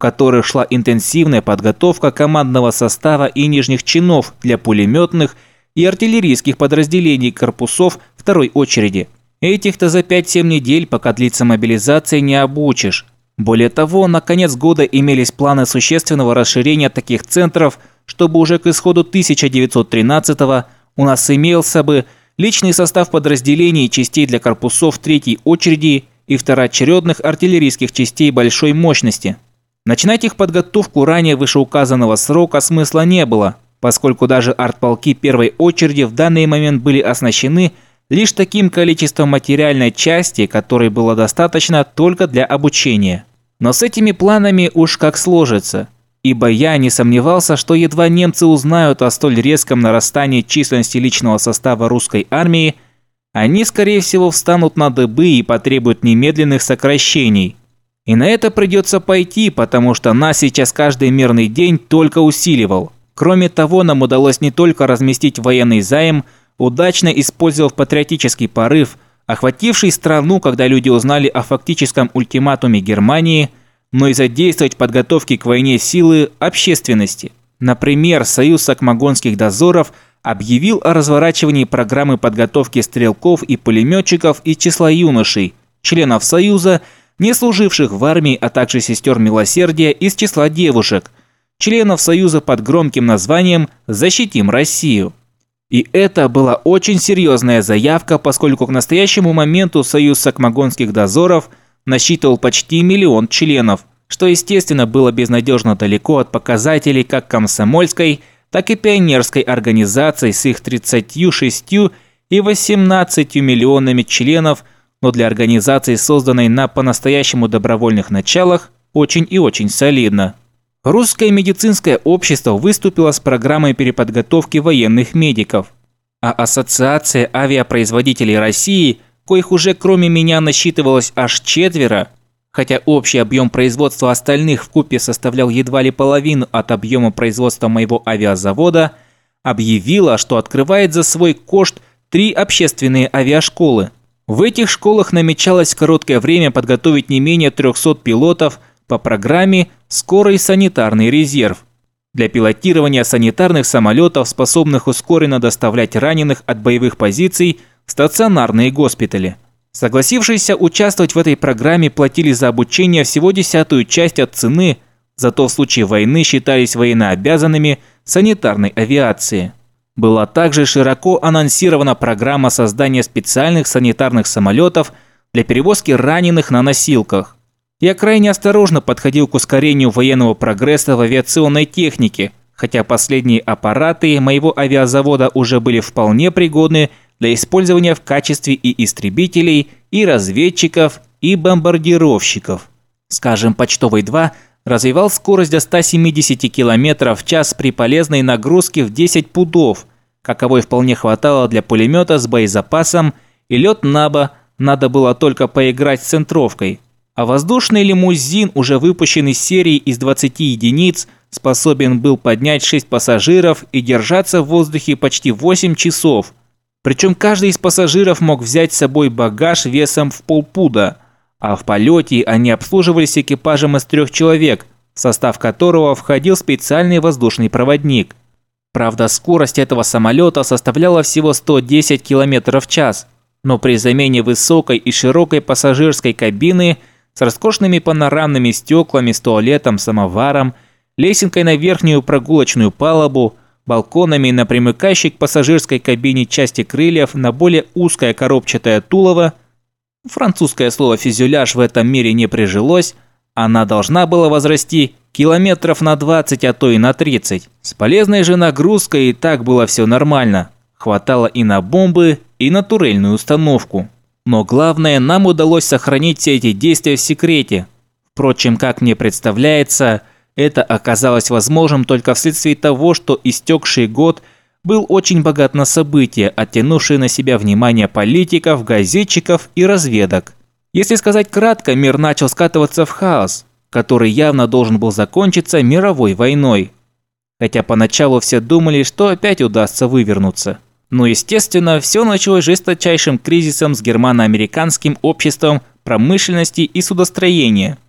которых шла интенсивная подготовка командного состава и нижних чинов для пулеметных и артиллерийских подразделений корпусов второй очереди. Этих-то за пять-семь недель, пока длится мобилизация, не обучишь. Более того, на конец года имелись планы существенного расширения таких центров, чтобы уже к исходу тысяча девятьсот тринадцатого у нас имелся бы личный состав подразделений и частей для корпусов третьей очереди и второочередных артиллерийских частей большой мощности. Начинать их подготовку ранее вышеуказанного срока смысла не было, поскольку даже артполки первой очереди в данный момент были оснащены лишь таким количеством материальной части, которой было достаточно только для обучения. Но с этими планами уж как сложится, ибо я не сомневался, что едва немцы узнают о столь резком нарастании численности личного состава русской армии, они, скорее всего, встанут на дыбы и потребуют немедленных сокращений. И на это придется пойти, потому что нас сейчас каждый мирный день только усиливал. Кроме того, нам удалось не только разместить военный займ, удачно использовав патриотический порыв, охвативший страну, когда люди узнали о фактическом ультиматуме Германии, но и задействовать в подготовке к войне силы общественности. Например, Союз Сакмагонских дозоров объявил о разворачивании программы подготовки стрелков и пулеметчиков из числа юношей, членов Союза, не служивших в армии, а также сестер милосердия из числа девушек, членов Союза под громким названием «Защитим Россию». И это была очень серьезная заявка, поскольку к настоящему моменту Союз Сакмагонских дозоров насчитывал почти миллион членов, что, естественно, было безнадежно далеко от показателей как комсомольской, так и пионерской организаций с их тридцатью шестью и восемнадцатью миллионами членов, но для организации, созданной на по-настоящему добровольных началах, очень и очень солидно. Русское медицинское общество выступило с программой переподготовки военных медиков, а Ассоциация авиапроизводителей России, коих уже кроме меня насчитывалось аж четверо, хотя общий объем производства остальных вкупе составлял едва ли половину от объема производства моего авиазавода, объявила, что открывает за свой кошт три общественные авиашколы. В этих школах намечалось в короткое время подготовить не менее трёхсот пилотов по программе «Скорый санитарный резерв» для пилотирования санитарных самолетов, способных ускоренно доставлять раненых от боевых позиций в стационарные госпитали. Согласившиеся участвовать в этой программе платили за обучение всего десятую часть от цены, зато в случае войны считались военнообязанными санитарной авиации. Была также широко анонсирована программа создания специальных санитарных самолетов для перевозки раненых на носилках. Я крайне осторожно подходил к ускорению военного прогресса в авиационной технике, хотя последние аппараты моего авиазавода уже были вполне пригодны для использования в качестве и истребителей, и разведчиков, и бомбардировщиков. Скажем, Почтовый-два развивал скорость до ста семидесяти километров в час при полезной нагрузке в десять пудов, каковой вполне хватало для пулемета с боезапасом, и лед Наба надо было только поиграть с центровкой. А воздушный лимузин, уже выпущенный серией из двадцати единиц, способен был поднять шесть пассажиров и держаться в воздухе почти восемь часов. Причем каждый из пассажиров мог взять с собой багаж весом в полпуда, а в полете они обслуживались экипажем из трех человек, в состав которого входил специальный воздушный проводник. Правда, скорость этого самолета составляла всего сто десять километров в час, но при замене высокой и широкой пассажирской кабины с роскошными панорамными стеклами, с туалетом, самоваром, лесенкой на верхнюю прогулочную палубу, балконами на примыкающей к пассажирской кабине части крыльев на более узкое коробчатое тулово, французское слово «фюзеляж» в этом мире не прижилось, она должна была возрасти километров на двадцать, а то и на тридцать. С полезной же нагрузкой и так было все нормально. Хватало и на бомбы, и на турельную установку. Но главное, нам удалось сохранить все эти действия в секрете. Впрочем, как мне представляется, это оказалось возможным только вследствие того, что истекший год был очень богат на события, оттянувшие на себя внимание политиков, газетчиков и разведок. Если сказать кратко, мир начал скатываться в хаос, который явно должен был закончиться мировой войной. Хотя поначалу все думали, что опять удастся вывернуться. Но, естественно, все началось жесточайшим кризисом с германо-американским обществом промышленности и судостроения.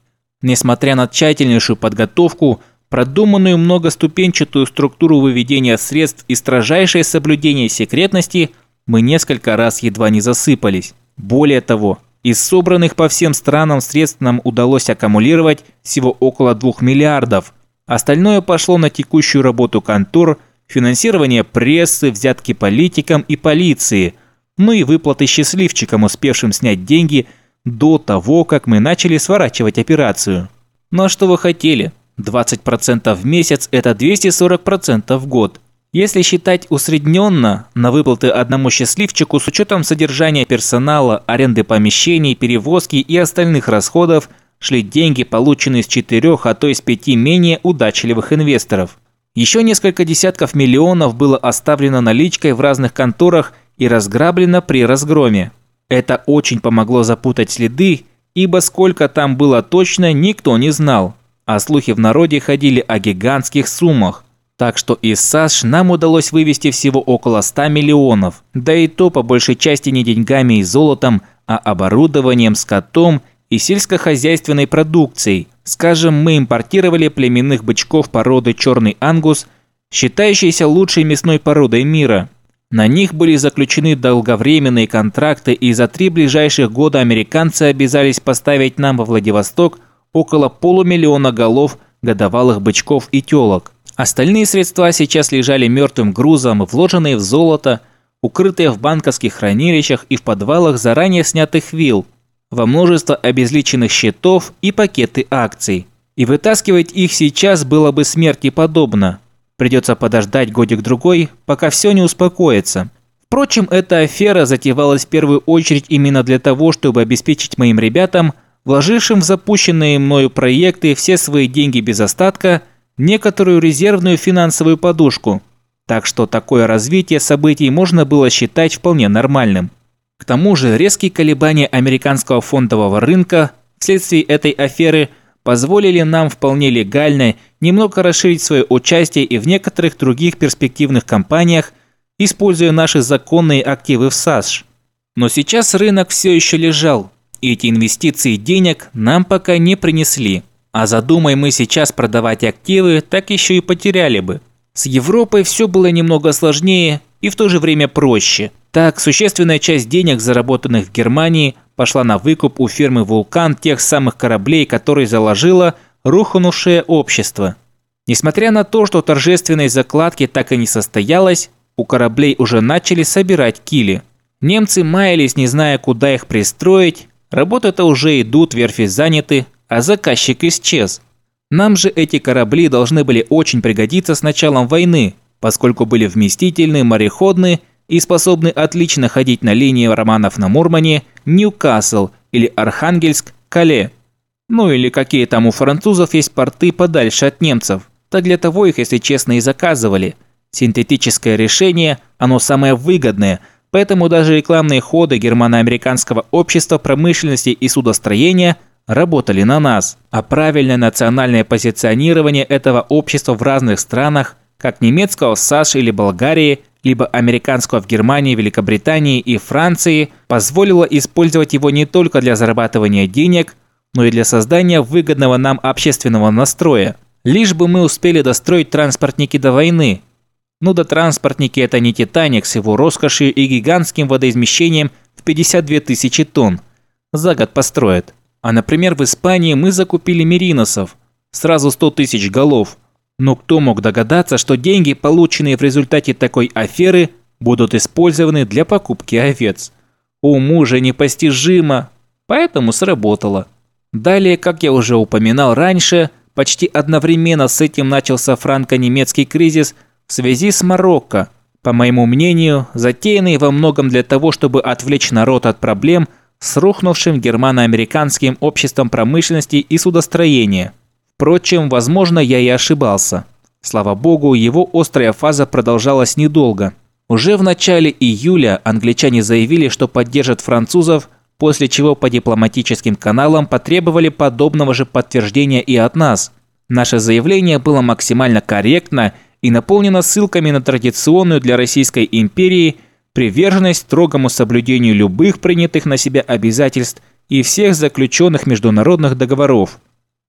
Несмотря на тщательнейшую подготовку, продуманную многоступенчатую структуру выведения средств и строжайшее соблюдение секретности, мы несколько раз едва не засыпались. Более того, из собранных по всем странам средств нам удалось аккумулировать всего около двух миллиардов. Остальное пошло на текущую работу контор, финансирование прессы, взятки политикам и полиции, ну и выплаты счастливчикам, успевшим снять деньги до того, как мы начали сворачивать операцию. Ну а что вы хотели? двадцать процентов в месяц – это двести сорок процентов в год. Если считать усредненно, на выплаты одному счастливчику с учетом содержания персонала, аренды помещений, перевозки и остальных расходов шли деньги, полученные с четырех, а то и с пяти менее удачливых инвесторов. Еще несколько десятков миллионов было оставлено наличкой в разных конторах и разграблено при разгроме. Это очень помогло запутать следы, ибо сколько там было точно, никто не знал. А слухи в народе ходили о гигантских суммах. Так что из САСШ нам удалось вывести всего около ста миллионов. Да и то по большей части не деньгами и золотом, а оборудованием, скотом и сельскохозяйственной продукцией. Скажем, мы импортировали племенных бычков породы черный ангус, считающейся лучшей мясной породой мира. На них были заключены долговременные контракты, и за три ближайших года американцы обязались поставить нам во Владивосток около полумиллиона голов годовалых бычков и телок. Остальные средства сейчас лежали мертвым грузом, вложенные в золото, укрытые в банковских хранилищах и в подвалах заранее снятых вилл, во множество обезличенных счетов и пакеты акций. И вытаскивать их сейчас было бы смерти подобно. Придется подождать годик-другой, пока все не успокоится. Впрочем, эта афера затевалась в первую очередь именно для того, чтобы обеспечить моим ребятам, вложившим в запущенные мною проекты все свои деньги без остатка, некоторую резервную финансовую подушку. Так что такое развитие событий можно было считать вполне нормальным. К тому же резкие колебания американского фондового рынка вследствие этой аферы позволили нам вполне легально немного расширить свое участие и в некоторых других перспективных компаниях, используя наши законные активы в САСШ. Но сейчас рынок все еще лежал, и эти инвестиции денег нам пока не принесли. А задумай мы сейчас продавать активы, так еще и потеряли бы. С Европой все было немного сложнее и в то же время проще. Так, существенная часть денег, заработанных в Германии, пошла на выкуп у фирмы «Вулкан» тех самых кораблей, которые заложило рухнувшее общество. Несмотря на то, что торжественной закладки так и не состоялось, у кораблей уже начали собирать кили. Немцы маялись, не зная, куда их пристроить, работы-то уже идут, верфи заняты, а заказчик исчез. Нам же эти корабли должны были очень пригодиться с началом войны, поскольку были вместительны, мореходны и способны отлично ходить на линии романов на Мурмане, Ньюкасл или Архангельск, Кале. Ну или какие там у французов есть порты подальше от немцев. Так для того их, если честно, и заказывали. Синтетическое решение, оно самое выгодное, поэтому даже рекламные ходы германо-американского общества промышленности и судостроения работали на нас. А правильное национальное позиционирование этого общества в разных странах, как немецкого в САСШ или Болгарии, либо американского в Германии, Великобритании и Франции, позволило использовать его не только для зарабатывания денег, но и для создания выгодного нам общественного настроя. Лишь бы мы успели достроить транспортники до войны. Ну да транспортники это не «Титаник» с его роскошью и гигантским водоизмещением в пятьдесят две тысячи тонн. За год построят. А, например, в Испании мы закупили мериносов. Сразу сто тысяч голов. Но кто мог догадаться, что деньги, полученные в результате такой аферы, будут использованы для покупки овец? Уму же непостижимо. Поэтому сработало. Далее, как я уже упоминал раньше, почти одновременно с этим начался франко-немецкий кризис в связи с Марокко. По моему мнению, затеянный во многом для того, чтобы отвлечь народ от проблем с рухнувшим германо-американским обществом промышленности и судостроения. Впрочем, возможно, я и ошибался. Слава богу, его острая фаза продолжалась недолго. Уже в начале июля англичане заявили, что поддержат французов, после чего по дипломатическим каналам потребовали подобного же подтверждения и от нас. Наше заявление было максимально корректно и наполнено ссылками на традиционную для Российской империи приверженность строгому соблюдению любых принятых на себя обязательств и всех заключенных международных договоров.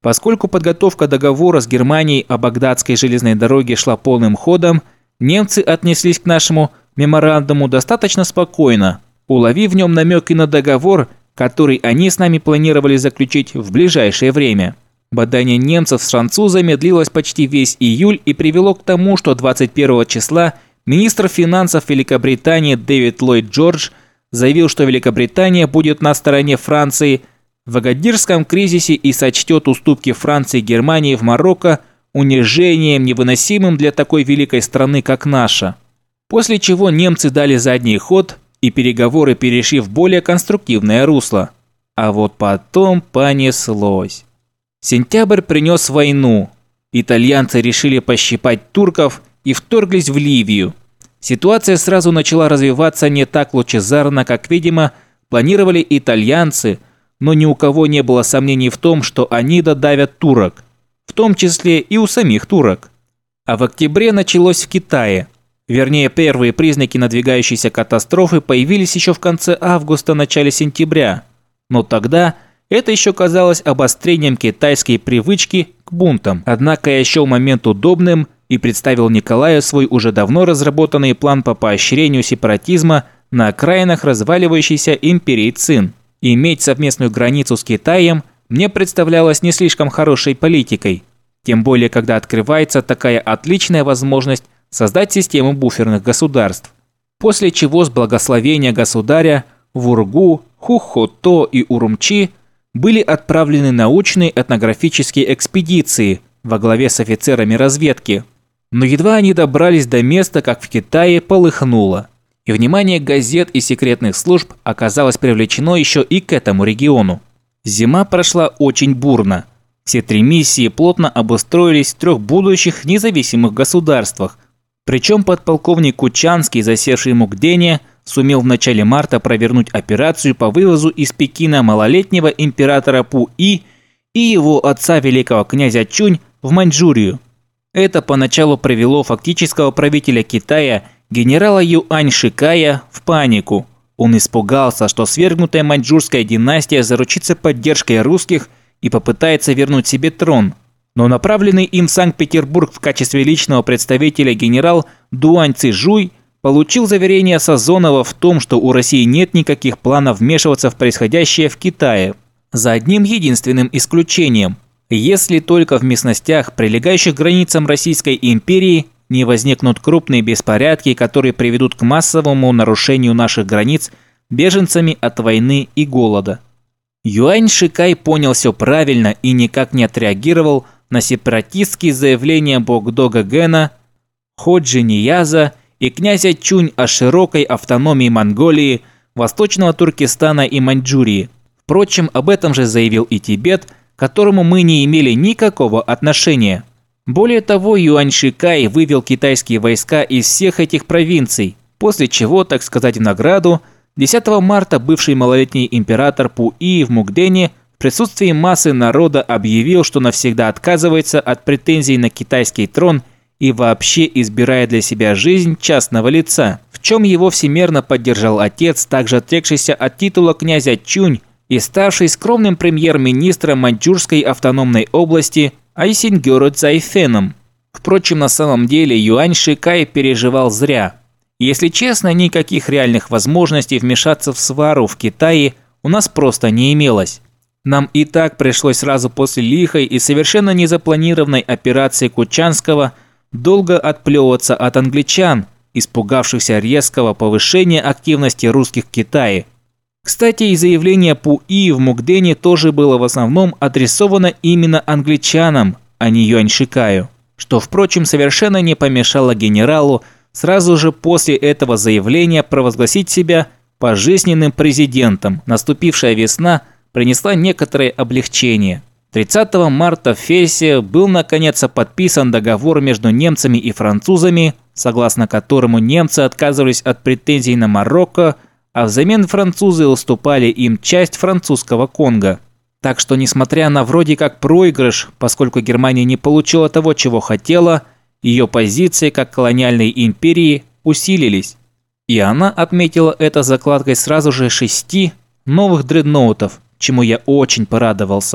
Поскольку подготовка договора с Германией о Багдадской железной дороге шла полным ходом, немцы отнеслись к нашему меморандуму достаточно спокойно, уловив в нем намеки на договор, который они с нами планировали заключить в ближайшее время. Бадание немцев с французами длилось почти весь июль и привело к тому, что двадцать первого числа министр финансов Великобритании Дэвид Ллойд Джордж заявил, что Великобритания будет на стороне Франции в Агадирском кризисе и сочтет уступки Франции и Германии в Марокко унижением, невыносимым для такой великой страны, как наша. После чего немцы дали задний ход, и переговоры перешли в более конструктивное русло. А вот потом понеслось. Сентябрь принес войну. Итальянцы решили пощипать турков и вторглись в Ливию. Ситуация сразу начала развиваться не так лучезарно, как, видимо, планировали итальянцы, но ни у кого не было сомнений в том, что они додавят турок, в том числе и у самих турок. А в октябре началось в Китае. Вернее, первые признаки надвигающейся катастрофы появились еще в конце августа-начале сентября. Но тогда это еще казалось обострением китайской привычки к бунтам. Однако я счел момент удобным и представил Николаю свой уже давно разработанный план по поощрению сепаратизма на окраинах разваливающейся империи Цин. Иметь совместную границу с Китаем мне представлялось не слишком хорошей политикой, тем более когда открывается такая отличная возможность создать систему буферных государств. После чего с благословения государя в Ургу, Хухото и Урумчи были отправлены научные этнографические экспедиции во главе с офицерами разведки. Но едва они добрались до места, как в Китае полыхнуло. И внимание газет и секретных служб оказалось привлечено еще и к этому региону. Зима прошла очень бурно. Все три миссии плотно обустроились в трех будущих независимых государствах. Причем подполковник Кучанский, засевший в Мукдене, сумел в начале марта провернуть операцию по вывозу из Пекина малолетнего императора Пу-И и его отца великого князя Чунь в Маньчжурию. Это поначалу привело фактического правителя Китая генерала Юань Шикая в панику. Он испугался, что свергнутая маньчжурская династия заручится поддержкой русских и попытается вернуть себе трон. Но направленный им в Санкт-Петербург в качестве личного представителя генерал Дуань Цзижуй получил заверение Сазонова в том, что у России нет никаких планов вмешиваться в происходящее в Китае. За одним единственным исключением. Если только в местностях, прилегающих к границам Российской империи, не возникнут крупные беспорядки, которые приведут к массовому нарушению наших границ беженцами от войны и голода. Юань Шикай понял все правильно и никак не отреагировал на сепаратистские заявления Богдога Гэна, Ходжи Нияза и князя Чунь о широкой автономии Монголии, Восточного Туркестана и Маньчжурии. Впрочем, об этом же заявил и Тибет, к которому мы не имели никакого отношения. Более того, Юань Шикай вывел китайские войска из всех этих провинций, после чего, так сказать в награду, десятого марта бывший малолетний император Пу-И в Мукдене в присутствии массы народа объявил, что навсегда отказывается от претензий на китайский трон и вообще избирает для себя жизнь частного лица, в чем его всемерно поддержал отец, также отрекшийся от титула князя Чунь и ставший скромным премьер-министром Маньчжурской автономной области Айсингёру Цзайфеном. Впрочем, на самом деле Юань Шикай переживал зря. Если честно, никаких реальных возможностей вмешаться в свару в Китае у нас просто не имелось. Нам и так пришлось сразу после лихой и совершенно незапланированной операции Кучанского долго отплевываться от англичан, испугавшихся резкого повышения активности русских в Китае. Кстати, и заявление Пу-И в Мукдене тоже было в основном адресовано именно англичанам, а не Юань Шикаю, что, впрочем, совершенно не помешало генералу сразу же после этого заявления провозгласить себя пожизненным президентом. Наступившая весна принесла некоторое облегчение. тридцатого марта в Фесе был наконец подписан договор между немцами и французами, согласно которому немцы отказывались от претензий на Марокко, а взамен французы уступали им часть французского Конго. Так что, несмотря на вроде как проигрыш, поскольку Германия не получила того, чего хотела, ее позиции как колониальной империи усилились. И она отметила это закладкой сразу же шести новых дредноутов, чему я очень порадовался.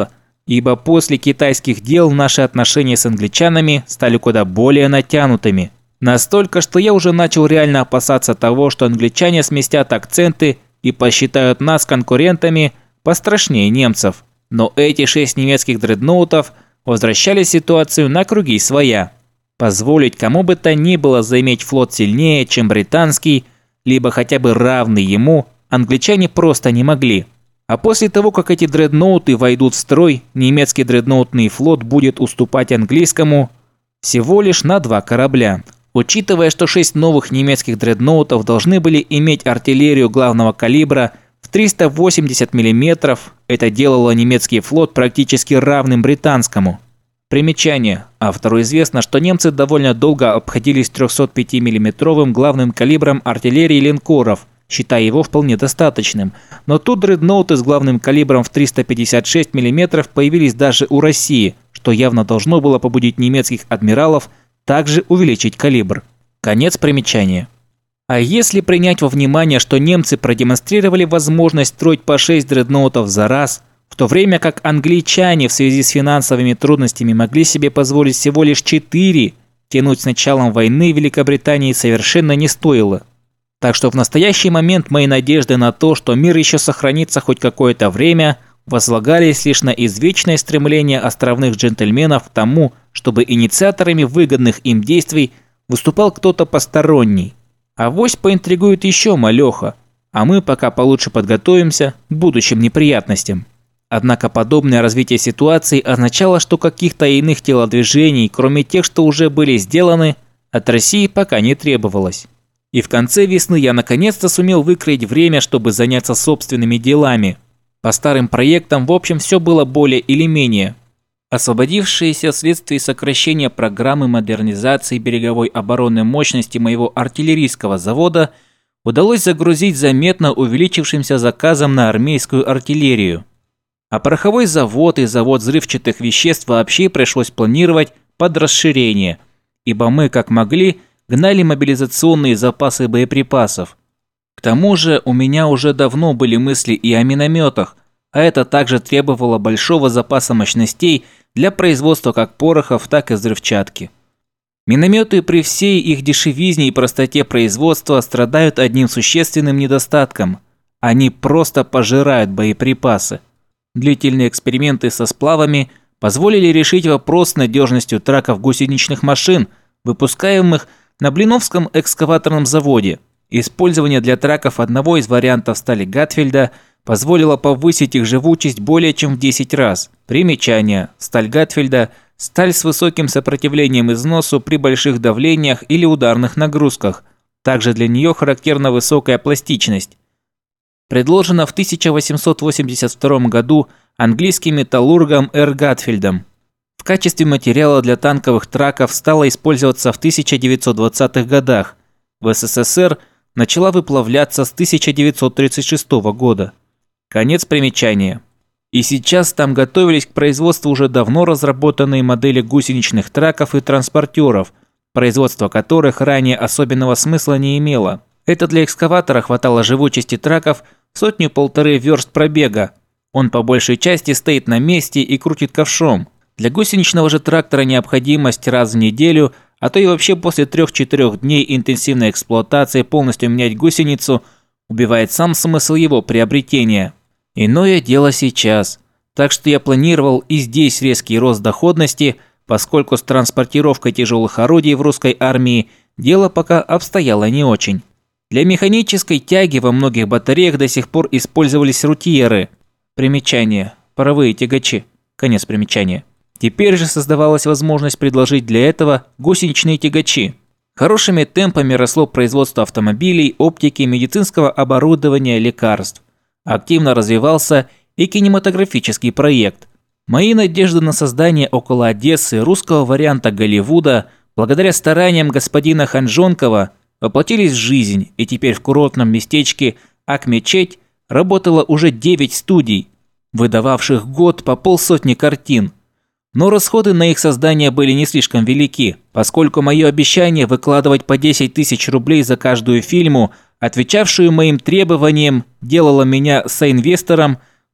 ибо после китайских дел наши отношения с англичанами стали куда более натянутыми. Настолько, что я уже начал реально опасаться того, что англичане сместят акценты и посчитают нас конкурентами пострашнее немцев. Но эти шесть немецких дредноутов возвращали ситуацию на круги своя. Позволить кому бы то ни было заиметь флот сильнее, чем британский, либо хотя бы равный ему, англичане просто не могли. А после того, как эти дредноуты войдут в строй, немецкий дредноутный флот будет уступать английскому всего лишь на два корабля. Учитывая, что шесть новых немецких дредноутов должны были иметь артиллерию главного калибра в триста восемьдесят миллиметров, это делало немецкий флот практически равным британскому. Примечание. Автору известно, что немцы довольно долго обходились трёхсот-пятимиллиметровым главным калибром артиллерии линкоров, считая его вполне достаточным. Но тут дредноуты с главным калибром в триста пятьдесят шесть миллиметров появились даже у России, что явно должно было побудить немецких адмиралов также увеличить калибр. Конец примечания. А если принять во внимание, что немцы продемонстрировали возможность строить по шесть дредноутов за раз, в то время как англичане в связи с финансовыми трудностями могли себе позволить всего лишь четыре, тянуть с началом войны Великобритании совершенно не стоило. Так что в настоящий момент мои надежды на то, что мир еще сохранится хоть какое-то время, возлагались лишь на извечное стремление островных джентльменов к тому, чтобы инициаторами выгодных им действий выступал кто-то посторонний. Авось поинтригует еще малеха, а мы пока получше подготовимся к будущим неприятностям. Однако подобное развитие ситуации означало, что каких-то иных телодвижений, кроме тех, что уже были сделаны, от России пока не требовалось. И в конце весны я наконец-то сумел выкроить время, чтобы заняться собственными делами. По старым проектам, в общем, все было более или менее. Освободившиеся вследствие сокращения программы модернизации береговой оборонной мощности моего артиллерийского завода удалось загрузить заметно увеличившимся заказом на армейскую артиллерию. А пороховой завод и завод взрывчатых веществ вообще пришлось планировать под расширение, ибо мы, как могли, гнали мобилизационные запасы боеприпасов. К тому же у меня уже давно были мысли и о минометах, а это также требовало большого запаса мощностей для производства как порохов, так и взрывчатки. Минометы при всей их дешевизне и простоте производства страдают одним существенным недостатком – они просто пожирают боеприпасы. Длительные эксперименты со сплавами позволили решить вопрос с надежностью траков гусеничных машин, выпускаемых на Блиновском экскаваторном заводе. Использование для траков одного из вариантов стали Гатфельда позволило повысить их живучесть более чем в десять раз. Примечание. Сталь Гатфельда – сталь с высоким сопротивлением износу при больших давлениях или ударных нагрузках. Также для нее характерна высокая пластичность. Предложена в тысяча восемьсот восемьдесят втором году английским металлургом Р. Гатфельдом. В качестве материала для танковых траков стала использоваться в тысяча девятьсот двадцатых годах. В СССР начала выплавляться с тысяча девятьсот тридцать шестого года. Конец примечания. И сейчас там готовились к производству уже давно разработанные модели гусеничных траков и транспортеров, производство которых ранее особенного смысла не имело. Это для экскаватора хватало живучести траков сотню-полторы верст пробега. Он по большей части стоит на месте и крутит ковшом. Для гусеничного же трактора необходимость раз в неделю, а то и вообще после трех-четырех дней интенсивной эксплуатации полностью менять гусеницу убивает сам смысл его приобретения. Иное дело сейчас. Так что я планировал и здесь резкий рост доходности, поскольку с транспортировкой тяжелых орудий в русской армии дело пока обстояло не очень. Для механической тяги во многих батареях до сих пор использовались рутьеры. Примечание. Паровые тягачи. Конец примечания. Теперь же создавалась возможность предложить для этого гусеничные тягачи. Хорошими темпами росло производство автомобилей, оптики, медицинского оборудования, лекарств. Активно развивался и кинематографический проект. Мои надежды на создание около Одессы русского варианта Голливуда, благодаря стараниям господина Ханжонкова, воплотились в жизнь, и теперь в курортном местечке Ак-Мечеть работало уже девять студий, выдававших в год по полсотни картин. Но расходы на их создание были не слишком велики, поскольку мое обещание выкладывать по десять тысяч рублей за каждую фильму, отвечавшую моим требованиям, делало меня соинвестором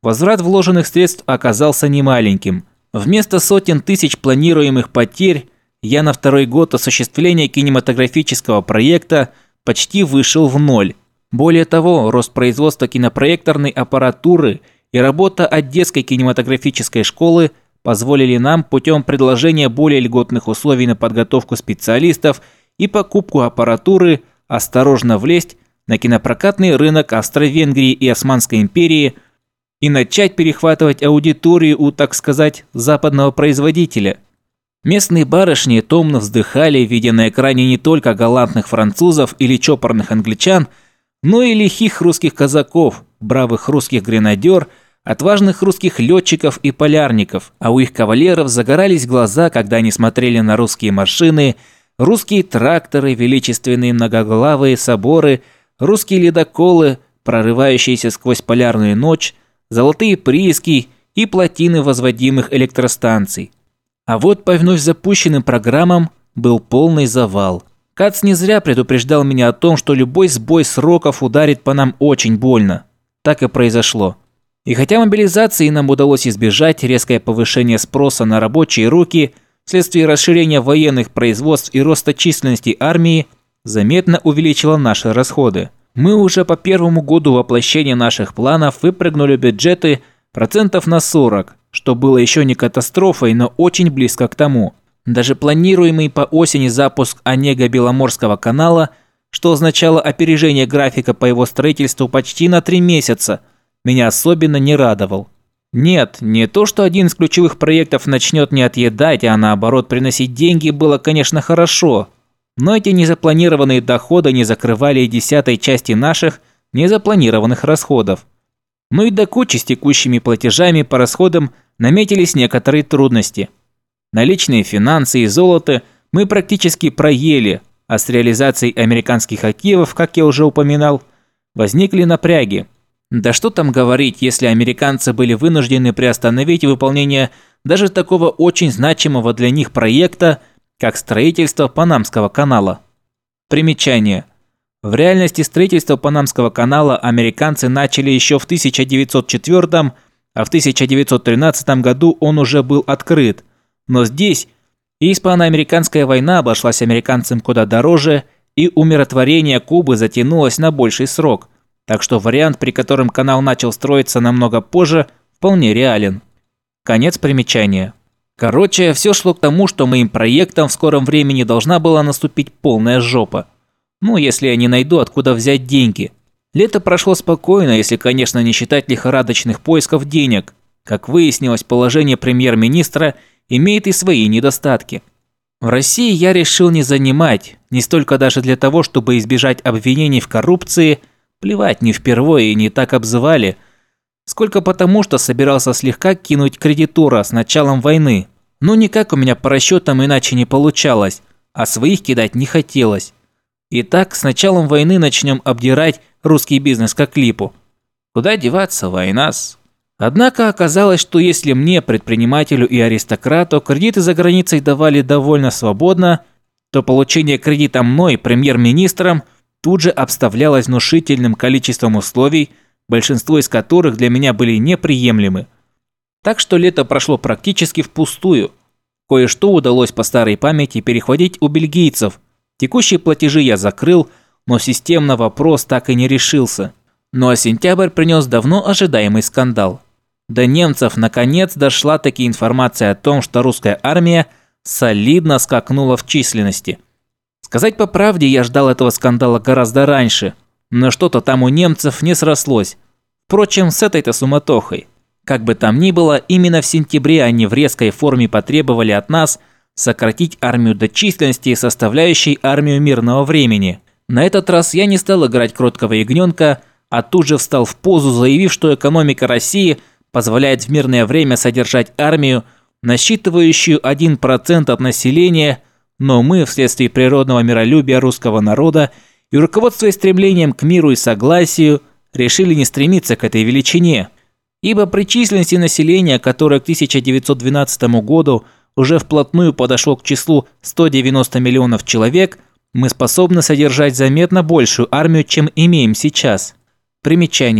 Возврат вложенных средств оказался немаленьким. Вместо сотен тысяч планируемых потерь я на второй год осуществления кинематографического проекта почти вышел в ноль. Более того, рост производства кинопроекторной аппаратуры и работа Одесской кинематографической школы позволили нам путем предложения более льготных условий на подготовку специалистов и покупку аппаратуры осторожно влезть на кинопрокатный рынок Австро-Венгрии и Османской империи и начать перехватывать аудиторию у, так сказать, западного производителя. Местные барышни томно вздыхали, видя на экране не только галантных французов или чопорных англичан, но и лихих русских казаков, бравых русских гренадер, отважных русских летчиков и полярников, а у их кавалеров загорались глаза, когда они смотрели на русские машины, русские тракторы, величественные многоглавые соборы, русские ледоколы, прорывающиеся сквозь полярную ночь, золотые прииски и плотины возводимых электростанций. А вот по вновь запущенным программам был полный завал. Кац не зря предупреждал меня о том, что любой сбой сроков ударит по нам очень больно. Так и произошло. И хотя мобилизации нам удалось избежать, резкое повышение спроса на рабочие руки вследствие расширения военных производств и роста численности армии заметно увеличило наши расходы. Мы уже по первому году воплощения наших планов выпрыгнули бюджеты процентов на сорок, что было еще не катастрофой, но очень близко к тому. Даже планируемый по осени запуск Онега-Беломорского канала, что означало опережение графика по его строительству почти на три месяца, меня особенно не радовал. Нет, не то, что один из ключевых проектов начнет не отъедать, а наоборот приносить деньги, было, конечно, хорошо. Но эти незапланированные доходы не закрывали и десятой части наших незапланированных расходов. Ну и до кучи с текущими платежами по расходам наметились некоторые трудности. Наличные финансы и золото мы практически проели, а с реализацией американских активов, как я уже упоминал, возникли напряги. Да что там говорить, если американцы были вынуждены приостановить выполнение даже такого очень значимого для них проекта, как строительство Панамского канала. Примечание. В реальности строительство Панамского канала американцы начали еще в тысяча девятьсот четвёртом, а в тысяча девятьсот тринадцатом году он уже был открыт. Но здесь и испано-американская война обошлась американцам куда дороже, и умиротворение Кубы затянулось на больший срок. Так что вариант, при котором канал начал строиться намного позже, вполне реален. Конец примечания. Короче, все шло к тому, что моим проектам в скором времени должна была наступить полная жопа. Ну, если я не найду, откуда взять деньги. Лето прошло спокойно, если, конечно, не считать лихорадочных поисков денег. Как выяснилось, положение премьер-министра имеет и свои недостатки. В России я решил не занимать, не столько даже для того, чтобы избежать обвинений в коррупции, плевать, не впервые и не так обзывали, сколько потому, что собирался слегка кинуть кредитора с началом войны. Но никак у меня по расчетам иначе не получалось, а своих кидать не хотелось. Итак, с началом войны начнем обдирать русский бизнес как липу. Куда деваться, война-с. Однако оказалось, что если мне, предпринимателю и аристократу, кредиты за границей давали довольно свободно, то получение кредита мной, премьер-министром, тут же обставлялось внушительным количеством условий, большинство из которых для меня были неприемлемы. Так что лето прошло практически впустую. Кое-что удалось по старой памяти перехватить у бельгийцев. Текущие платежи я закрыл, но системно вопрос так и не решился. Ну а сентябрь принес давно ожидаемый скандал. До немцев наконец дошла таки информация о том, что русская армия солидно скакнула в численности. Сказать по правде, я ждал этого скандала гораздо раньше, но что-то там у немцев не срослось. Впрочем, с этой-то суматохой. Как бы там ни было, именно в сентябре они в резкой форме потребовали от нас сократить армию до численности, составляющей армию мирного времени. На этот раз я не стал играть кроткого ягненка, а тут же встал в позу, заявив, что экономика России позволяет в мирное время содержать армию, насчитывающую один процент от населения, но мы, вследствие природного миролюбия русского народа и руководствуясь стремлением к миру и согласию, решили не стремиться к этой величине. Ибо при численности населения, которое к тысяча девятьсот двенадцатому году уже вплотную подошло к числу сто девяносто миллионов человек, мы способны содержать заметно большую армию, чем имеем сейчас. Примечание.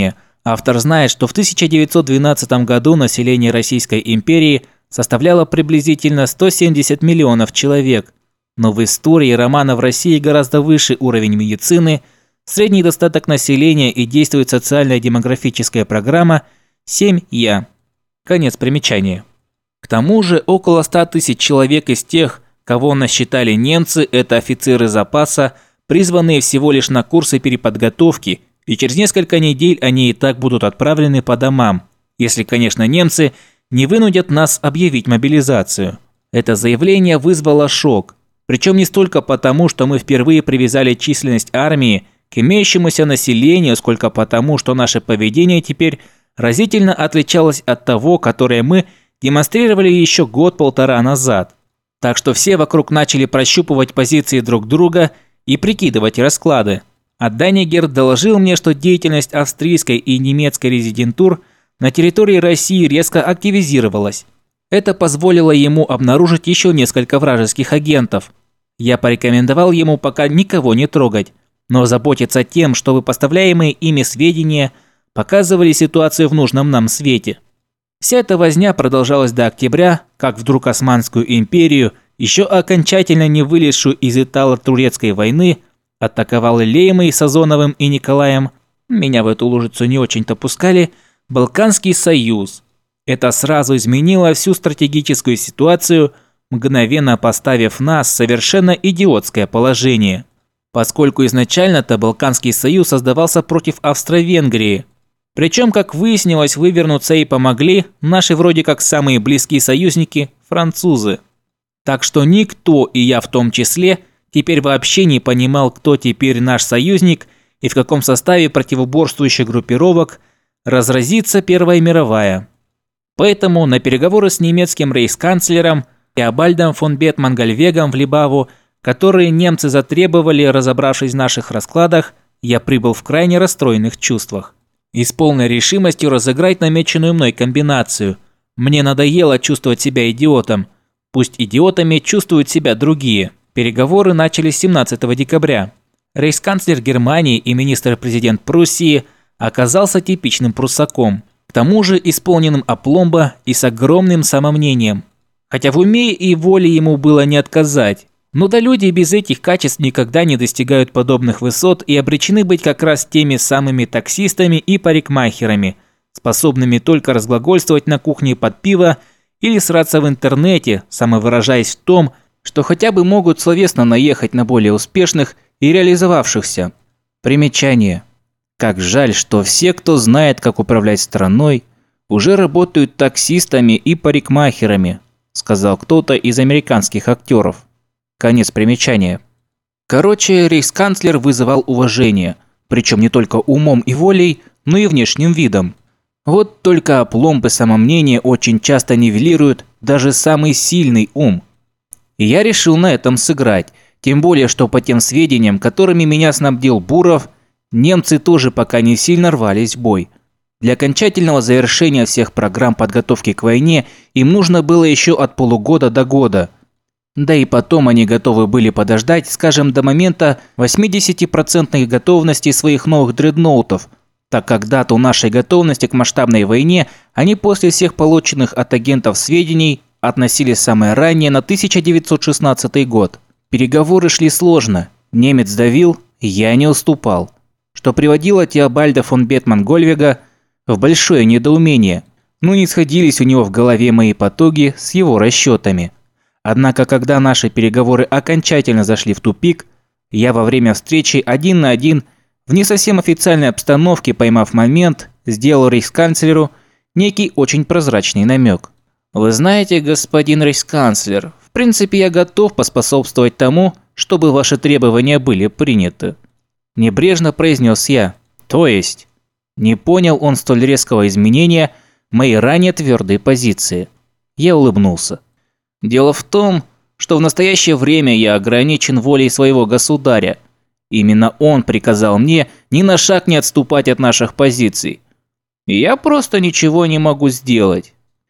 Автор знает, что в тысяча девятьсот двенадцатом году население Российской империи составляло приблизительно сто семьдесят миллионов человек, но в истории романа в России гораздо выше уровень медицины, средний достаток населения и действует социальная демографическая программа «Семья». Конец примечания. К тому же около ста тысяч человек из тех, кого насчитали немцы, это офицеры запаса, призванные всего лишь на курсы переподготовки, и через несколько недель они и так будут отправлены по домам, если, конечно, немцы не вынудят нас объявить мобилизацию. Это заявление вызвало шок, причем не столько потому, что мы впервые привязали численность армии к имеющемуся населению, сколько потому, что наше поведение теперь разительно отличалось от того, которое мы демонстрировали еще год-полтора назад. Так что все вокруг начали прощупывать позиции друг друга и прикидывать расклады. А Даннигер доложил мне, что деятельность австрийской и немецкой резидентур на территории России резко активизировалась. Это позволило ему обнаружить еще несколько вражеских агентов. Я порекомендовал ему пока никого не трогать, но заботиться тем, чтобы поставляемые ими сведения показывали ситуацию в нужном нам свете. Вся эта возня продолжалась до октября, как вдруг Османскую империю, еще окончательно не вылезшую из Итало-Турецкой войны, атаковал Леймой, Сазоновым и Николаем, меня в эту лужицу не очень-то пускали, Балканский союз. Это сразу изменило всю стратегическую ситуацию, мгновенно поставив нас в совершенно идиотское положение. Поскольку изначально-то Балканский союз создавался против Австро-Венгрии. Причем, как выяснилось, вывернуться и помогли наши вроде как самые близкие союзники – французы. Так что никто, и я в том числе, теперь вообще не понимал, кто теперь наш союзник и в каком составе противоборствующих группировок разразится Первая мировая. Поэтому на переговоры с немецким рейхсканцлером Теобальдом фон Бетман-Гальвегом в Либаву, которые немцы затребовали, разобравшись в наших раскладах, я прибыл в крайне расстроенных чувствах. И с полной решимостью разыграть намеченную мной комбинацию. Мне надоело чувствовать себя идиотом. Пусть идиотами чувствуют себя другие. Переговоры начались семнадцатого декабря. Рейхсканцлер Германии и министр-президент Пруссии оказался типичным пруссаком. К тому же исполненным опломба и с огромным самомнением. Хотя в уме и воле ему было не отказать. Но да люди без этих качеств никогда не достигают подобных высот и обречены быть как раз теми самыми таксистами и парикмахерами, способными только разглагольствовать на кухне под пиво или сраться в интернете, самовыражаясь в том, что хотя бы могут словесно наехать на более успешных и реализовавшихся. Примечание. Как жаль, что все, кто знает, как управлять страной, уже работают таксистами и парикмахерами, сказал кто-то из американских актеров. Конец примечания. Короче, рейхсканцлер вызывал уважение, причем не только умом и волей, но и внешним видом. Вот только опломб и самомнение очень часто нивелируют даже самый сильный ум. И я решил на этом сыграть, тем более, что по тем сведениям, которыми меня снабдил Буров, немцы тоже пока не сильно рвались в бой. Для окончательного завершения всех программ подготовки к войне им нужно было еще от полугода до года. Да и потом они готовы были подождать, скажем, до момента восьмидесятипроцентной готовности своих новых дредноутов, так как дату нашей готовности к масштабной войне они после всех полученных от агентов сведений относили самое раннее на тысяча девятьсот шестнадцатый год. Переговоры шли сложно, немец давил, я не уступал, что приводило Теобальда фон Бетман-Гольвега в большое недоумение, но не сходились у него в голове мои потуги с его расчетами. Однако, когда наши переговоры окончательно зашли в тупик, я во время встречи один на один, в не совсем официальной обстановке, поймав момент, сделал рейхсканцлеру некий очень прозрачный намек. «Вы знаете, господин рейхсканцлер, в принципе я готов поспособствовать тому, чтобы ваши требования были приняты». Небрежно произнес я. То есть, не понял он столь резкого изменения моей ранее твердой позиции. Я улыбнулся. Дело в том, что в настоящее время я ограничен волей своего государя. Именно он приказал мне ни на шаг не отступать от наших позиций. И я просто ничего не могу сделать.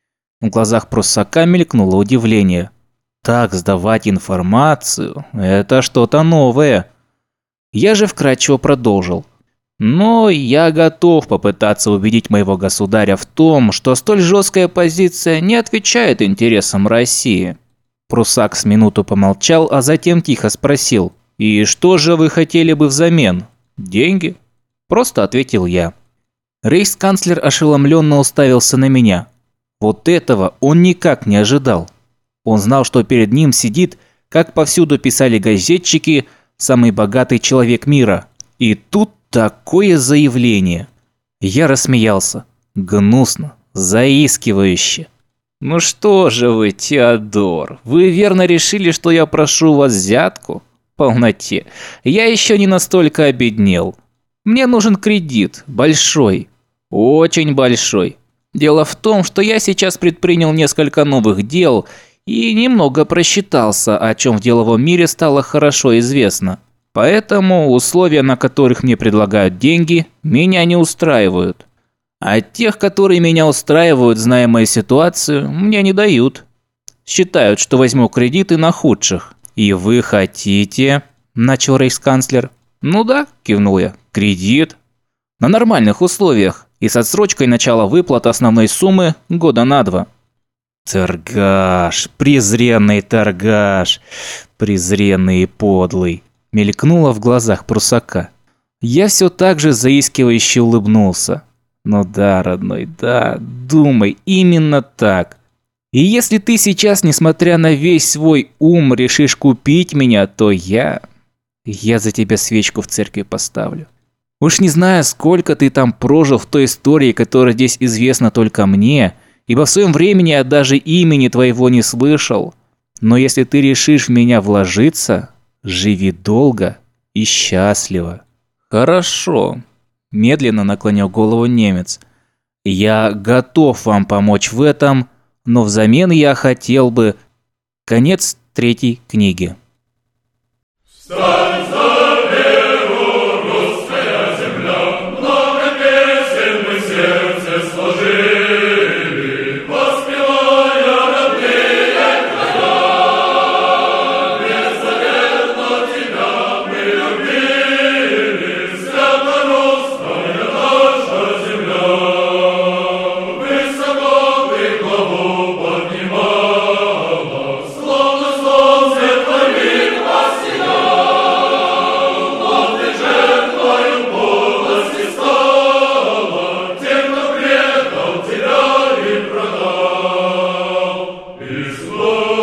В глазах пруссака мелькнуло удивление. Так сдавать информацию – это что-то новое. Я же вкратчиво продолжил. Но я готов попытаться убедить моего государя в том, что столь жесткая позиция не отвечает интересам России. Прусак с минуту помолчал, а затем тихо спросил: «И что же вы хотели бы взамен? Деньги?» Просто ответил я. Рейхсканцлер ошеломленно уставился на меня. Вот этого он никак не ожидал. Он знал, что перед ним сидит, как повсюду писали газетчики, самый богатый человек мира. И тут такое заявление. Я рассмеялся. Гнусно, заискивающе. «Ну что же вы, Теодор, вы верно решили, что я прошу у вас взятку? Полноте. Я еще не настолько обеднел. Мне нужен кредит, большой, очень большой. Дело в том, что я сейчас предпринял несколько новых дел и немного просчитался, о чем в деловом мире стало хорошо известно. Поэтому условия, на которых мне предлагают деньги, меня не устраивают. А тех, которые меня устраивают, зная мою ситуацию, мне не дают. Считают, что возьму кредиты на худших. «И вы хотите?» – начал рейхсканцлер. «Ну да», – кивнул я, – «кредит. На нормальных условиях и с отсрочкой начала выплат основной суммы года на два». «Торгаш, презренный торгаш, презренный и подлый», – мелькнуло в глазах прусака. Я все так же заискивающе улыбнулся. «Ну да, родной, да, думай, именно так. И если ты сейчас, несмотря на весь свой ум, решишь купить меня, то я... Я за тебя свечку в церкви поставлю. Уж не знаю, сколько ты там прожил в той истории, которая здесь известна только мне, ибо в своем времени я даже имени твоего не слышал. Но если ты решишь в меня вложиться, живи долго и счастливо». «Хорошо», – медленно наклонил голову немец. «Я готов вам помочь в этом, но взамен я хотел бы...» Конец третьей книги. Slow